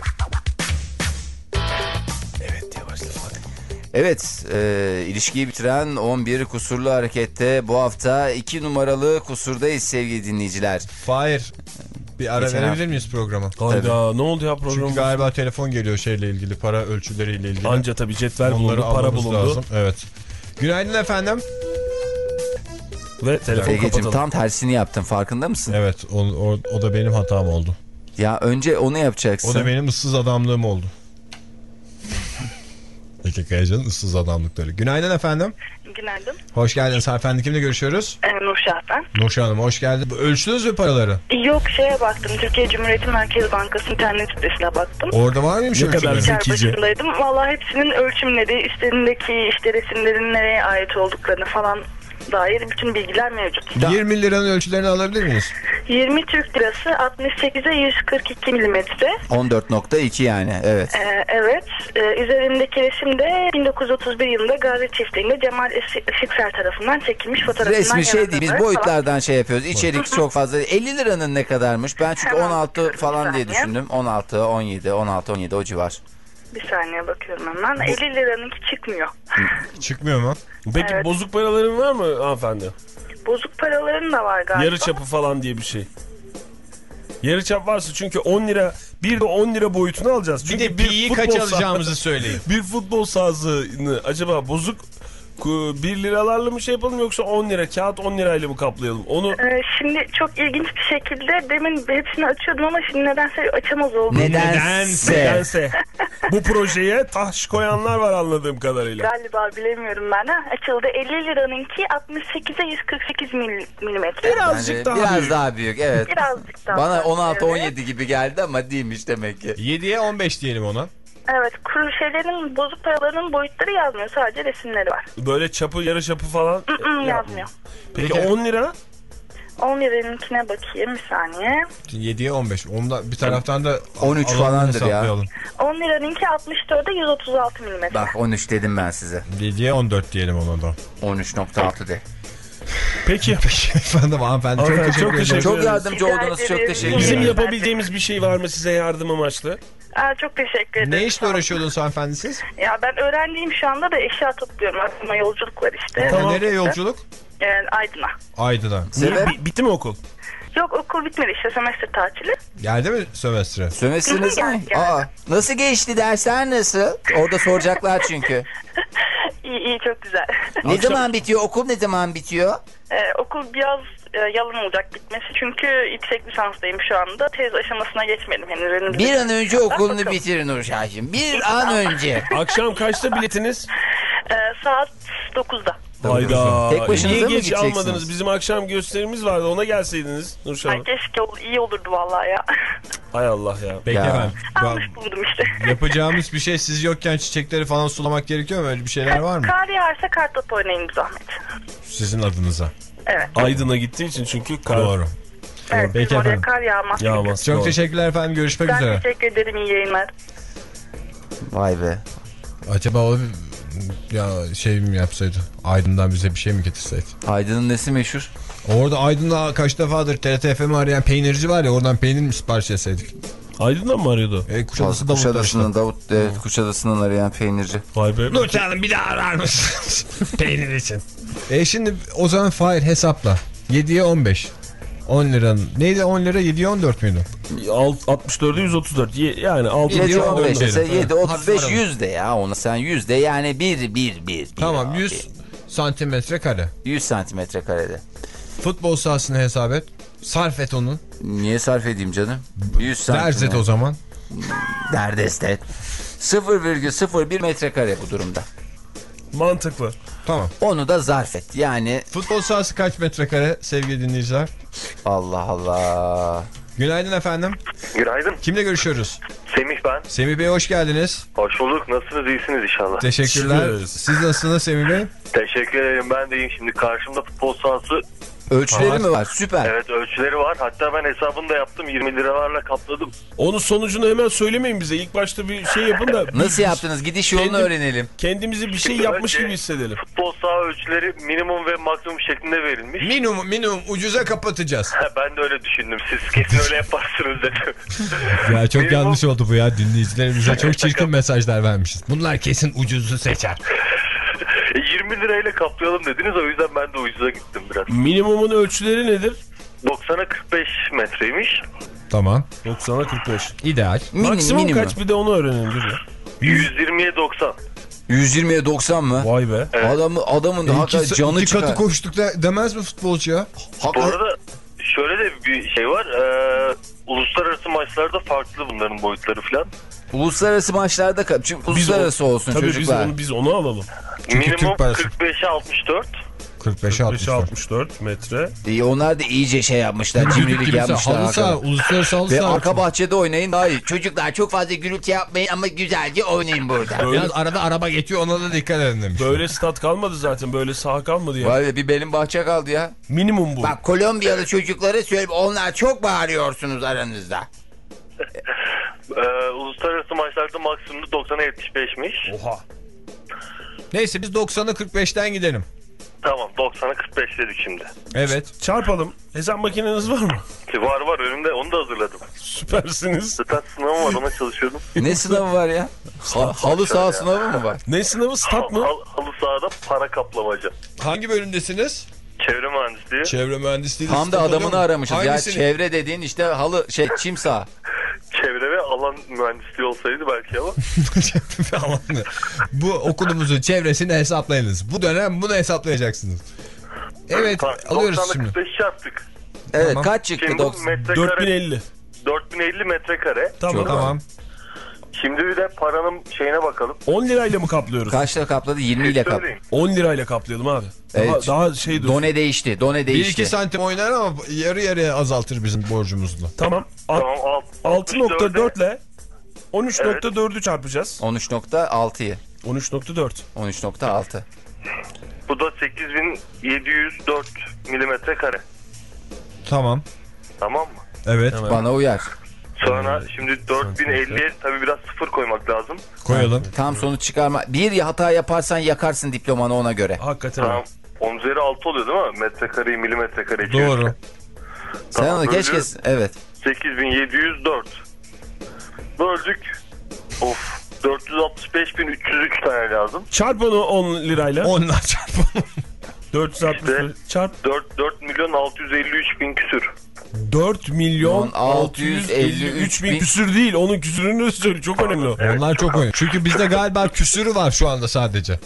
Evet yavaşla Fatih. Evet, e, ilişkiyi bitiren on bir kusurlu harekette bu hafta iki numaralı kusurdayız sevgili dinleyiciler. Fahir, bir ara Geçen verebilir hafta. miyiz programa? Hayda ne oldu ya program? Çünkü galiba telefon geliyor şeyle ilgili, para ölçüleriyle ilgili. Anca tabii cetvel Onları bulundu, para almamız bulundu. lazım. Evet. Günaydın efendim. Ve telefonu Egeciğim kapatalım. tam tersini yaptın, farkında mısın? Evet, o, o, o da benim hatam oldu. Ya önce onu yapacaksın. O da benim ıssız adamlığım oldu. Ege Kayacan'ın ıssız adamlıkları. Günaydın efendim. Günaydın. Hoş geldiniz hanımefendi. Kimle görüşüyoruz? Ee, Nurşah ben. Nurşah Hanım hoş geldin. Ölçtünüz mü paraları? Yok şeye baktım. Türkiye Cumhuriyeti Merkez Bankası internet sitesine baktım. Orada var mıymış Ne kadar ölçüleri? zeki. Bilgisayar zekice. başındaydım. Vallahi hepsinin ölçümleri, üstlerindeki işte resimlerin nereye ait olduklarını falan dair bütün bilgiler mevcut. yirmi liranın ölçülerini alabilir miyiz? yirmi Türk lirası altmış sekize yüz kırk iki milimetre. on dört nokta iki yani, evet. Ee, evet. Ee, üzerindeki resim de bin dokuz yüz otuz bir yılında Gazi çiftliğinde Cemal Işıkser tarafından çekilmiş fotoğrafından. Resmi şey değil, biz yaratıldı boyutlardan şey yapıyoruz. İçerik çok fazla. elli liranın ne kadarmış? Ben çünkü Hemen on altı bakıyorum, falan bir diye saniye. düşündüm. on altı, on yedi, on altı, on yedi o civar. falan. Bir saniye bakıyorum hemen. elli liranınki çıkmıyor. Çıkmıyor mu? Peki Evet. bozuk paraların var mı hanımefendi? Bozuk paraların da var galiba. Yarı çapı falan diye bir şey. Yarı çap varsa çünkü on lira, bir de on lira boyutunu alacağız. Bir Çünkü de pi'yi futbol kaç sahası- alacağımızı söyleyin. Bir futbol sahasını acaba bozuk bir liralarla mı şey yapalım yoksa on lira kağıt on lirayla mı kaplayalım? Onu Ee, şimdi çok ilginç bir şekilde demin hepsini açıyordum ama şimdi nedense açamaz oldum. Nedense. nedense bu projeye taş koyanlar var anladığım kadarıyla. Galiba bilemiyorum ben ha. Açıldı. elli liranınki altmış sekize yüz kırk sekiz mil, milimetre. Birazcık Yani daha biraz büyük. daha büyük, evet. Birazcık daha. Bana on altı, on Evet. yedi gibi geldi ama değilmiş demek ki. yediye on beş diyelim ona. Evet. Kuru şeylerin, bozuk paraların boyutları yazmıyor. Sadece resimleri var. Böyle çapı yarı çapı falan. Mm, yazmıyor. Peki Peki. on lira? on liranınkine bakayım bir saniye. yediye on beş. Onda bir taraftan da on üç alanını falandır ya. hesaplayalım. on liranınki altmış dörde yüz otuz altı milimetre. Bak on üç dedim ben size. yediye on dört diyelim ona da. on üç nokta altı de. Peki. Efendim hanımefendi çok Hanımefendi, teşekkür çok ederim. teşekkür Çok ederiz. yardımcı Rica oldunuz, çok ederim. teşekkür Bizim ederim. yapabileceğimiz bir şey var mı size yardım amaçlı? Aa, çok teşekkür ederim. Ne işle uğraşıyordunuz hanımefendi siz? Ya ben öğrenciyim şu anda da eşya topluyorum. Aklıma yolculuk var işte. Tamam. Nereye yolculuk? Yani Aydın'a. Aydın'a. Niye? Sebep? Bi- bitti mi okul? Yok okul bitmedi işte sömestr tatili. Geldi mi sömestre? Sömestriniz mi? Geldi, geldi. Aa, nasıl geçti, dersler nasıl? Orada soracaklar çünkü. İyi iyi çok güzel. Ne Akşam- zaman bitiyor? Okul ne zaman bitiyor? Ee, okul biraz e, yalan olacak bitmesi. Çünkü yüksek lisanstayım şu anda. Tez aşamasına geçmedim henüz. Önümüzdeki Bir an önce hafta. okulunu Bakalım. bitirin Nurşah'cığım. Bir an önce. Akşam kaçta biletiniz? Ee, saat dokuzda. Hayda. Tek başınıza Niye mı geç gideceksiniz? almadınız? Bizim akşam gösterimiz vardı. Ona gelseydiniz Nurşah Ay Hanım. keşke ol, iyi olurdu vallahi ya. Hay Allah ya. Peki Ya. efendim. Almış buldum işte. Yapacağımız bir şey siz yokken çiçekleri falan sulamak gerekiyor mu? Öyle bir şeyler var mı? Kar yağarsa kartopu oynayın bir zahmet. Sizin adınıza. Evet. Aydın'a gittiği için çünkü kar Doğru. Evet, Peki bizim oraya efendim. kar yağmaz. yağmaz. Çok Doğru. teşekkürler efendim. Görüşmek Ben üzere. teşekkür ederim. İyi yayınlar. Vay be. Acaba o ya şey mi yapsaydı? Aydın'dan bize bir şey mi getirseydi? Aydın'ın nesi meşhur? Orada Aydın'da kaç defadır T R T F M'ı arayan peynirci var ya, oradan peynir mi sipariş etseydik? Aydın'dan mı arıyordu? E, Kuşadası Davut'ta Kuşadası'nın işte. Davut, evet, Kuşadası'nın arayan peynirci. Vay be. Nurten Hanım bir daha arar mısınız? Peynir için. E şimdi o zaman Fahir hesapla. yediye on beş. on liranın. Neydi on lira? yediye on dört müydü? Alt- altmış dörde yüz otuz dört. Ye- Yani altı yedi on on beş beş ise diyelim. yedi otuz beş Hadi yüz de ya ona sen yüz de yani bir bir bir. Tamam bir, yüz santimetre kare. yüz santimetre karede. Futbol sahasını hesap et. Sarf et onu. Niye sarf edeyim canım? yüz santimetre. Derz et o zaman. Derdest et. sıfır virgül sıfır bir metrekare bu durumda. Mantıklı. Tamam. Onu da zarf et. Yani Futbol sahası kaç metrekare sevgili dinleyiciler? Allah Allah. Günaydın efendim. Günaydın. Kimle görüşüyoruz? Semih ben. Semih Bey hoş geldiniz. Hoş bulduk. Nasılsınız? İyisiniz inşallah. Teşekkürler. Teşekkür Siz nasılsınız Semih Bey? Teşekkür ederim. Ben de iyiyim. Şimdi karşımda futbol sahası. Ölçüleri Var. mi var? Süper. Evet, ölçüleri var. Hatta ben hesabını da yaptım. yirmi liralarla kapladım. Onun sonucunu hemen söylemeyin bize. İlk başta bir şey yapın da. Nasıl yaptınız? Gidiş yolunu Kendim- öğrenelim. Kendimizi bir şey Şimdi yapmış önce gibi hissedelim. Futbol saha ölçüleri minimum ve maksimum şeklinde verilmiş. Minimum minimum ucuza kapatacağız. Ha, ben de öyle düşündüm. Siz kesin öyle yaparsınız dedim. Ya çok Minimum- yanlış oldu bu ya, dinleyicilerimize çok çirkin mesajlar vermişiz. Bunlar kesin ucuzu seçer. yirmi lirayla kaplayalım dediniz. O yüzden ben de ucuza gittim biraz. Minimumun ölçüleri nedir? doksana kırk beş metreymiş. Tamam. doksana kırk beş. İdeal. Minim, Maksimum minimum. kaç, bir de onu öğrenelim. Dur ya. yüz yirmiye doksan. yüz yirmiye doksan mı? Vay be. Evet. Adamı, adamın da hakikaten canı iki çıkar. katı koştuk da demez mi futbolcu ya? Bu Hakikaten- arada şöyle de bir şey var. Ee, uluslararası maçlarda farklı bunların boyutları falan. Uluslararası maçlarda ka- çünkü uluslararası olsun Tabii biz çocuklar. onu, biz onu alalım. Çünkü Minimum Türk parası. kırk beşe altmış dört. kırk beşe beş altmış. altmış dört metre. İyi, onlar da iyice şey yapmışlar. Cimrilik yapmışlar. Halı saha, hakikaten. uluslararası halı Ve saha. arka bahçede oynayın daha iyi. Çocuklar çok fazla gürültü yapmayın ama güzelce oynayın burada. Böyle, Biraz arada araba geçiyor, ona da dikkat edin demiş. böyle stat kalmadı zaten. Böyle saha kalmadı ya. Vay be, bir benim bahçe kaldı ya. Minimum bu. Bak, Kolombiyalı çocuklara söyle, onlar çok bağırıyorsunuz aranızda. Ee, uluslararası maçlarda maksimum doksana yetmiş beşmiş. Oha. Neyse biz doksana kırk beşten gidelim. Tamam, doksana kırk beş dedik şimdi. Evet. Çarpalım. Hesap makineniz var mı? Ki var var önümde, onu da hazırladım. Süpersiniz. Stat sınavım var, ona çalışıyordum. Ne sınavı var ya? Ha- halı saha sınavı mı var? Ne sınavı, stat mı? Hal, halı sahada para kaplamaca. Hangi bölümdesiniz? Çevre mühendisliği. Çevre mühendisliği. Tam da adamını aramışız Hangisini? ya. Çevre dediğin işte halı şey çim saha. Çevre ve alan mühendisliği olsaydı belki ama. Bu okulumuzun çevresini hesaplayınız. Bu dönem bunu hesaplayacaksınız. Evet, Tamam, alıyoruz doksanda şimdi. kırk beş çarptık. Evet, Tamam. kaç çıktı Şimdi bu doksan? metrekare dört bin elli. dört bin elli metrekare. Tamam. Tamam. Şimdi bir de paranın şeyine bakalım. on lirayla mı kaplıyoruz? Kaçla kapladı? yirmi ile kapladı. Söyleyin. on lirayla kaplayalım abi. Daha, Evet. daha şey dur. Done değişti. Done bir iki değişti. santim oynar ama yarı yarıya azaltır bizim borcumuzla. Tamam. Al- Tamam, alt- altı nokta dört dörde ile on üç nokta dördü çarpacağız. on üç nokta altıyı. on üç nokta dört. on üç nokta altı. Bu da sekiz bin yedi yüz dört milimetre kare. Tamam. Tamam mı? Evet. Tamam. Bana uyar. Sonra şimdi dört bin elliye tabii biraz sıfır koymak lazım. Koyalım. Tam sonuç çıkarma. Bir hata yaparsan yakarsın diplomanı, ona göre. Hakikaten. Tamam. on üzeri altı oluyor değil mi? Metrekareyi milimetrekare Doğru. Sen Tamam, onu keşke... bölü Evet. sekiz bin yedi yüz dört. Böldük. Of. dört yüz altmış beş bin üç yüz üç tane lazım. Çarp onu on lirayla. Onlar çarpalım. dört yüz altmış beş. Çarp. dört, dört milyon altı yüz elli üç bin küsür. dört milyon altı yüz elli üç bin bin küsür değil. Onun küsürünü söyle. Çok önemli o. Onlar çok oyun. Çünkü bizde galiba küsürü var şu anda sadece.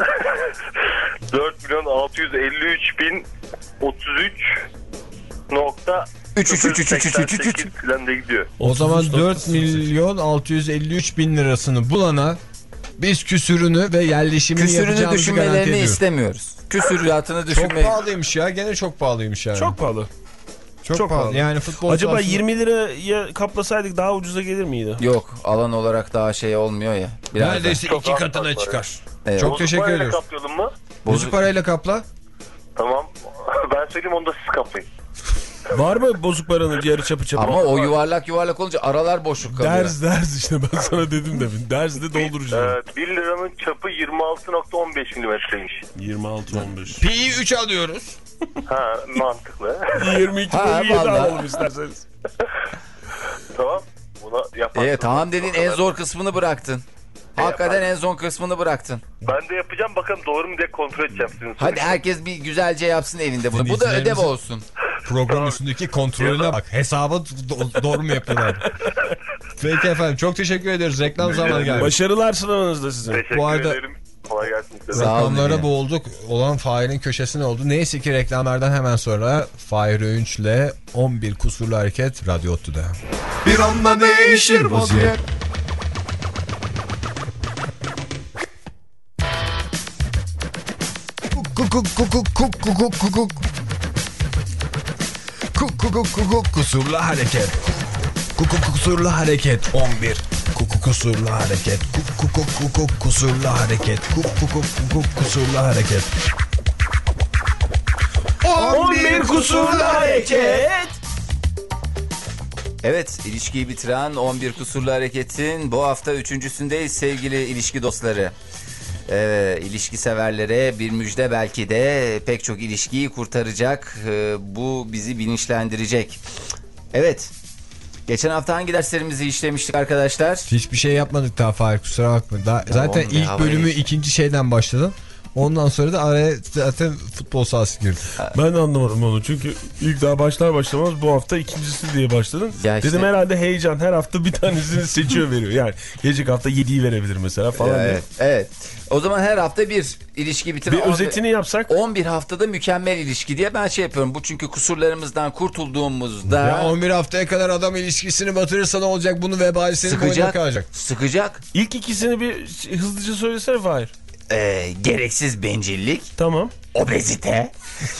dört milyon altı yüz elli üç bin otuz üç nokta üç üç üç üç üç üç üç üç. falan da gidiyor. O zaman dört milyon altı yüz elli üç bin lirasını bulana biz küsürünü ve yerleşimini Küsürünü yapacağımızı garanti düşünmelerini ediyoruz. istemiyoruz. Küsüratını Çok düşünmeyi. pahalıymış ya. Gene çok pahalıymış yani. Çok pahalı. çok, çok pahalı. pahalı. Yani futbol Acaba sahasında- yirmi liraya kaplasaydık daha ucuza gelir miydi? Yok, alan olarak daha şey olmuyor ya. Biraz neredeyse Çok iki az katına fark var çıkar. Evet. Çok Bozuk teşekkür parayla ediyoruz. kaplayalım mı? Bozuk parayla kapla. Tamam. Ben söyleyeyim, onu da siz kaplayın. Var mı bozuk paranın yarı çapı çapı? Ama o yuvarlak yuvarlak olunca aralar boşluk kalıyor. Ders ders işte ben sana dedim demin. Ders de dolduracağım. Evet, bir liranın çapı yirmi altı nokta on beş milimetreymiş. yirmi altı on beş. Pi'yi üç alıyoruz. Ha, mantıklı. yirmi iki Ha, bölü yedi vallahi. alalım isterseniz. Tamam. Buna yaparsın. Evet, tamam dedin, en zor kısmını bıraktın. Hakikaten en zor kısmını bıraktın. Ben de yapacağım, bakalım doğru mu diye kontrol edeceğim sizin. Hadi herkes bir güzelce yapsın evinde bunu. Bu da ödev Dinleyicilerimize- olsun. Program üstündeki kontrolüne bak. Hesabı do- doğru mu yapıyorlar? Peki efendim, çok teşekkür ederiz. Reklam zamanı geldi. Başarılar sınavınızda sizin. Teşekkür Bu arada- ederim. Kolay gelsin size. Sağ olun Reklamlara yine. boğulduk. Olan Fahir'in köşesine oldu. Neyse ki reklamlardan hemen sonra Fahir Öğünç'le on bir kusurlu hareket Radyo Ottu'da. Bir anda değişir vaziyet. Kuk kuk kuk kuk kuk kuk kuk kuk kuk. Kuk kuk kuk kuk kuk kusurlu hareket. Kuk kuk kusurlu hareket on bir. kusurlu hareket. Kuk kuk kuk kuk kusurlu hareket. Kuk kuk kuk kuk kusurlu hareket. on bir kusurlu hareket. Evet, ilişkiyi bitiren on bir kusurlu hareketin bu hafta üçüncüsündeyiz sevgili ilişki dostları. Ee, ilişki severlere bir müjde, belki de pek çok ilişkiyi kurtaracak. Ee, bu bizi bilinçlendirecek. Evet. Geçen hafta hangi derslerimizi işlemiştik arkadaşlar? Hiçbir şey yapmadık daha Fahir, kusura bakma. Daha, zaten oğlum, ilk bölümü geçti. ikinci şeyden başladım. Ondan sonra da araya zaten futbol sahası girdi. Ben de anlamadım onu çünkü ilk daha başlar başlamaz bu hafta ikincisi diye başladın. Ya işte- Dedim herhalde heyecan her hafta bir tanesini seçiyor veriyor. Yani gelecek hafta yediyi verebilir mesela falan. Evet, evet. O zaman her hafta bir ilişki bitiren... Bir özetini yapsak. on bir haftada mükemmel ilişki diye ben şey yapıyorum. Bu çünkü kusurlarımızdan kurtulduğumuzda... Ya on bir haftaya kadar adam ilişkisini batırırsa ne olacak? Bunu vebali senin boynuna sıkacak, kalacak. sıkacak. İlk ikisini bir hızlıca söylesene Fahir. Ee, gereksiz bencillik, Tamam. obezite,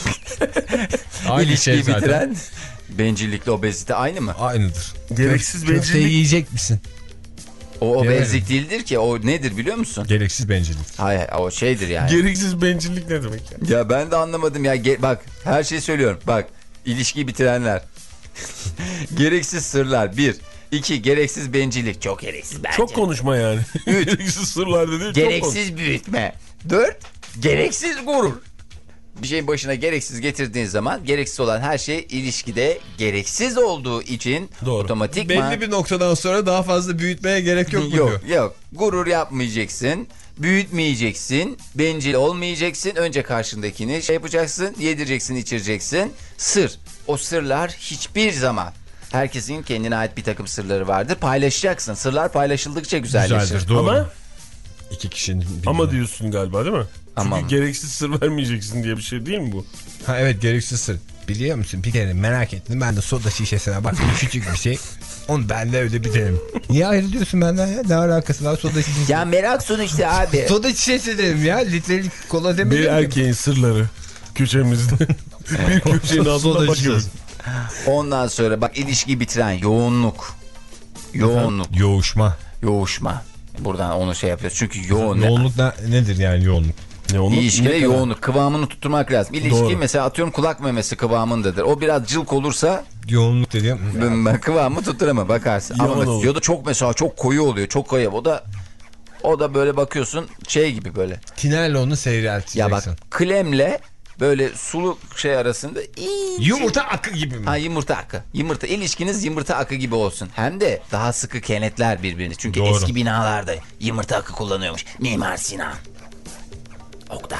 Aynı ilişkiyi şey zaten. bitiren bencillikle obezite aynı mı? Aynıdır. Gereksiz Köfteyi bencillik. yiyecek misin? O obezlik değildir ki. O nedir biliyor musun? Gereksiz bencillik. Hayır, o şeydir yani. Gereksiz bencillik ne demek ya? Ya ben de anlamadım ya. Ge- bak, her şeyi söylüyorum. Bak, ilişkiyi bitirenler. Gereksiz sırlar. Bir. İki. Gereksiz bencillik. Çok gereksiz bence. Çok konuşma yani. Üç. Gereksiz sırlar dedi. Çok konuş. Gereksiz büyütme. Dört. Gereksiz gurur. Bir şeyin başına gereksiz getirdiğin zaman gereksiz olan her şey ilişkide gereksiz olduğu için Doğru. otomatikman... Belli bir noktadan sonra daha fazla büyütmeye gerek yok mu Yok, diyor. yok. Gurur yapmayacaksın. Büyütmeyeceksin. Bencil olmayacaksın. Önce karşındakini şey yapacaksın. Yedireceksin, içireceksin. Sır. O sırlar hiçbir zaman... Herkesin kendine ait bir takım sırları vardır. Paylaşacaksın. Sırlar paylaşıldıkça güzelleşir. Güzeldir, doğru. Ama İki kişinin birbirine. ama diyorsun galiba değil mi? Çünkü Ama- gereksiz sır vermeyeceksin diye bir şey değil mi bu? Ha evet, gereksiz sır. Biliyor musun, bir kere merak ettim. Ben de soda şişesine bak, küçük bir şey. Onu ben de öyle biterim. Niye ayrılıyorsun benden ya? Ne alakası var soda şişesi? Ya merak sonuçta abi. Soda şişesi dedim ya. Litrelik kola demedim. Bir erkeğin sırları köşemizde. Bir köşenin altında Soda bakıyoruz. şişesi. Ondan sonra bak, ilişkiyi bitiren yoğunluk. Yoğunluk. Yoğuşma. Yoğuşma. Buradan onu şey yapıyoruz. Çünkü yoğun. Yoğunluk ne, nedir yani yoğunluk? Ne onu? İlişkide Ne kadar? yoğunluk. Kıvamını tutturmak lazım. İlişki Doğru. mesela atıyorum kulak memesi kıvamındadır. O biraz cılk olursa Yoğunluk dediğim. ben, ben kıvamı tutturamam, bakarsın. Yaman Ama mesela, olur. ya da çok mesela çok koyu oluyor. Çok koyu. O da o da böyle bakıyorsun şey gibi böyle. Tinerle onu Ya seyrelteceksin. bak, kremle böyle sulu şey arasında iyice... Yumurta akı gibi mi? Ha, yumurta akı. Yumurta ilişkiniz yumurta akı gibi olsun. Hem de daha sıkı kenetler birbirini. Çünkü Doğru. eski binalarda yumurta akı kullanıyormuş. Mimar Sinan. Oktay.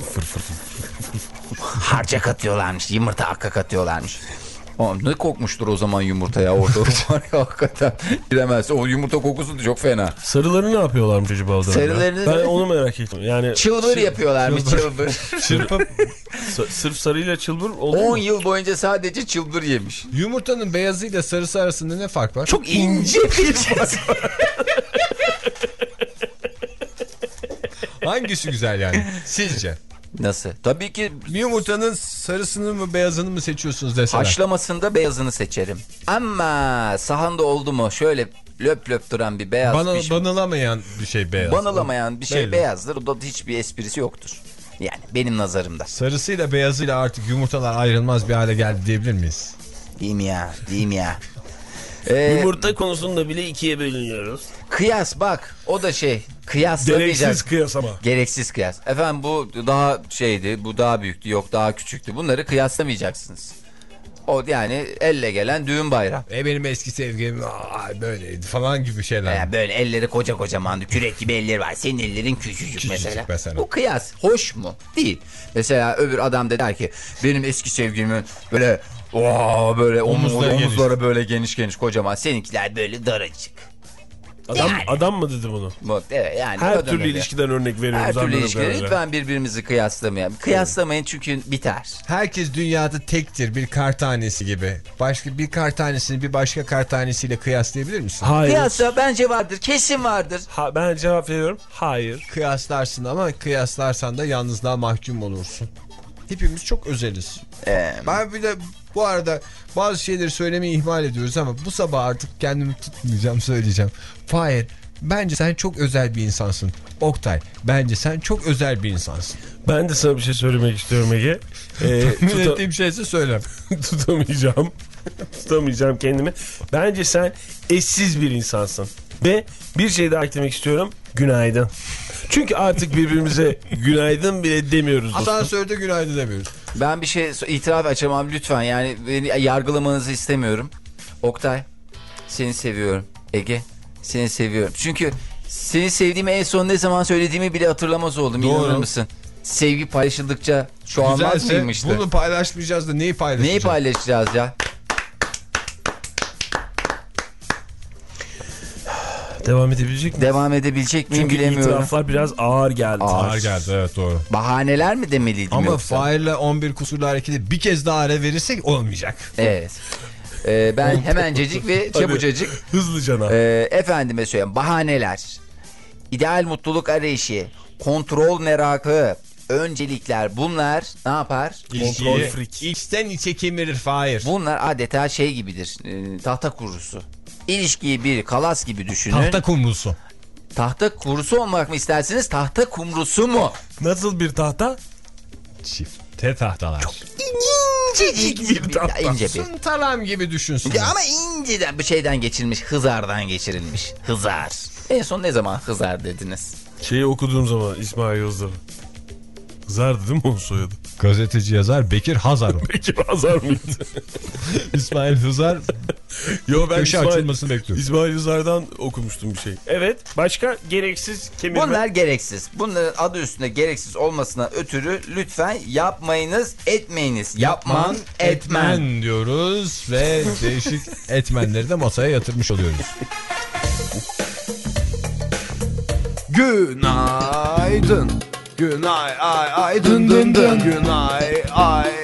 Harca katıyorlarmış. Yumurta akı katıyorlarmış. O, ne kokmuştur o zaman yumurta ya orada var ya, hakikaten giremez. O yumurta kokusu da çok fena. Sarıları ne yapıyorlarmış acaba o dönemde? Sarılarını- Ben onu merak ettim. Yani Çılbır yapıyorlarmış, çılbır. çırpıp sa- sırf sarıyla çılbır oldu on mu? yıl boyunca sadece çılbır yemiş. Yumurtanın beyazıyla sarısı arasında ne fark var? Çok ince bir Hangisi güzel yani? Sizce? Nasıl? Tabii ki Bir yumurtanın sarısını mı beyazını mı seçiyorsunuz deseler? haşlamasında beyazını seçerim. Ama sahanda oldu mu şöyle löp löp duran bir beyaz Bana, bir şey. banılamayan bir şey beyaz. Banılamayan bir şey Belli. beyazdır. O da hiçbir esprisi yoktur. Yani benim nazarımda. Sarısıyla beyazıyla artık yumurtalar ayrılmaz bir hale geldi diyebilir miyiz? Değil mi ya? Değil mi ya? Ee, Yumurta konusunda bile ikiye bölünüyoruz. kıyas bak, o da şey. Kıyaslamayacağız. Gereksiz kıyas ama. Gereksiz kıyas. Efendim bu daha şeydi, bu daha büyüktü, yok daha küçüktü. Bunları kıyaslamayacaksınız. O yani elle gelen düğün bayram. E benim eski sevgilim aa, böyleydi falan gibi şeyler. Yani böyle elleri koca kocaman, kürek gibi elleri var. Senin ellerin küçücük, Küçücük mesela. mesela. Bu kıyas hoş mu? Değil. Mesela öbür adam da der ki benim eski sevgilimin böyle ooo böyle Omuzları omuz, geniş. omuzları böyle geniş geniş kocaman. Seninkiler böyle daracık. Adam, Yani. adam mı dedi bunu? Bu, evet, yani Her kadın türlü öyle. ilişkiden örnek veriyoruz. Her türlü anladığım ilişkide kadarıyla. lütfen birbirimizi kıyaslamayalım. Kıyaslamayın çünkü biter. Herkes dünyada tektir, bir kar tanesi gibi. Başka bir kar tanesini bir başka kar tanesiyle kıyaslayabilir misin? Hayır. Kıyasla bence vardır, kesin vardır. Ha, ben cevap veriyorum. Hayır. Kıyaslarsın ama kıyaslarsan da yalnızlığa mahkum olursun. Hepimiz çok özeliz. Ee, Ben bir de bu arada bazı şeyleri söylemeyi ihmal ediyoruz ama bu sabah artık kendimi tutmayacağım, söyleyeceğim. Fahir, bence sen çok özel bir insansın. Oktay, bence sen çok özel bir insansın. Ben de sana bir şey söylemek istiyorum Ege. Ee, Tahmin ettiğim şeyse söyle. Tutamayacağım. Tutamayacağım kendimi. Bence sen eşsiz bir insansın. Ve bir şey daha eklemek istiyorum. Günaydın. Çünkü artık birbirimize günaydın bile demiyoruz. Asansörde günaydın demiyoruz. Ben bir şey itiraf açamam lütfen. Yani beni yargılamanızı istemiyorum. Oktay, seni seviyorum. Ege, seni seviyorum. Çünkü seni sevdiğimi en son ne zaman söylediğimi bile hatırlamaz oldum. Doğru. İnanır mısın? Sevgi paylaşıldıkça çoğalmaz Güzelse mıymıştı? bunu paylaşmayacağız da neyi paylaşacağız? Neyi paylaşacağız ya? Devam edebilecek miyim? Devam edebilecek miyim Çünkü bilemiyorum. itiraflar biraz ağır geldi. Ağır geldi, evet doğru. Bahaneler mi demeliydim Ama yoksa? Fahir'le on bir kusurlu hareketi bir kez daha ara verirsek olmayacak. Evet. Ee, ben hemencecik ve çabucacık. Hızlıcana. E, efendime söyleyeyim, bahaneler, ideal mutluluk arayışı, kontrol merakı, öncelikler, bunlar ne yapar? Kontrol freak. İçten içe kemirir Fahir. Bunlar adeta şey gibidir, e, tahta kurusu. İlişkiyi bir kalas gibi düşünün. Tahta kumrusu. Tahta kurusu olmak mı istersiniz, tahta kumrusu mu? Nasıl bir tahta? Çifte tahtalar. Çok İncecik bir tahta. İnce bir. Sıntalam gibi düşünsün. Ya ama inceden bir şeyden geçirilmiş, hızardan geçirilmiş. Hızar. En son ne zaman hızar dediniz? Şeyi okuduğum zaman İsmail Yıldırım. Hızardı değil mi onun soyadı? Gazeteci yazar Bekir Hazar. Bekir Hazar mıydı? İsmail Hızar. Yo, ben köşe İsmail, açılmasını bekliyorum. İsmail Hızar'dan okumuştum bir şey. Evet, başka gereksiz kemirme. Bunlar gereksiz. Bunların adı üstünde gereksiz olmasına ötürü lütfen yapmayınız, etmeyiniz. Yapman, etmen. etmen diyoruz ve değişik etmenleri de masaya yatırmış oluyoruz. Günaydın. Günay ay ay dın dın dın. Günay ay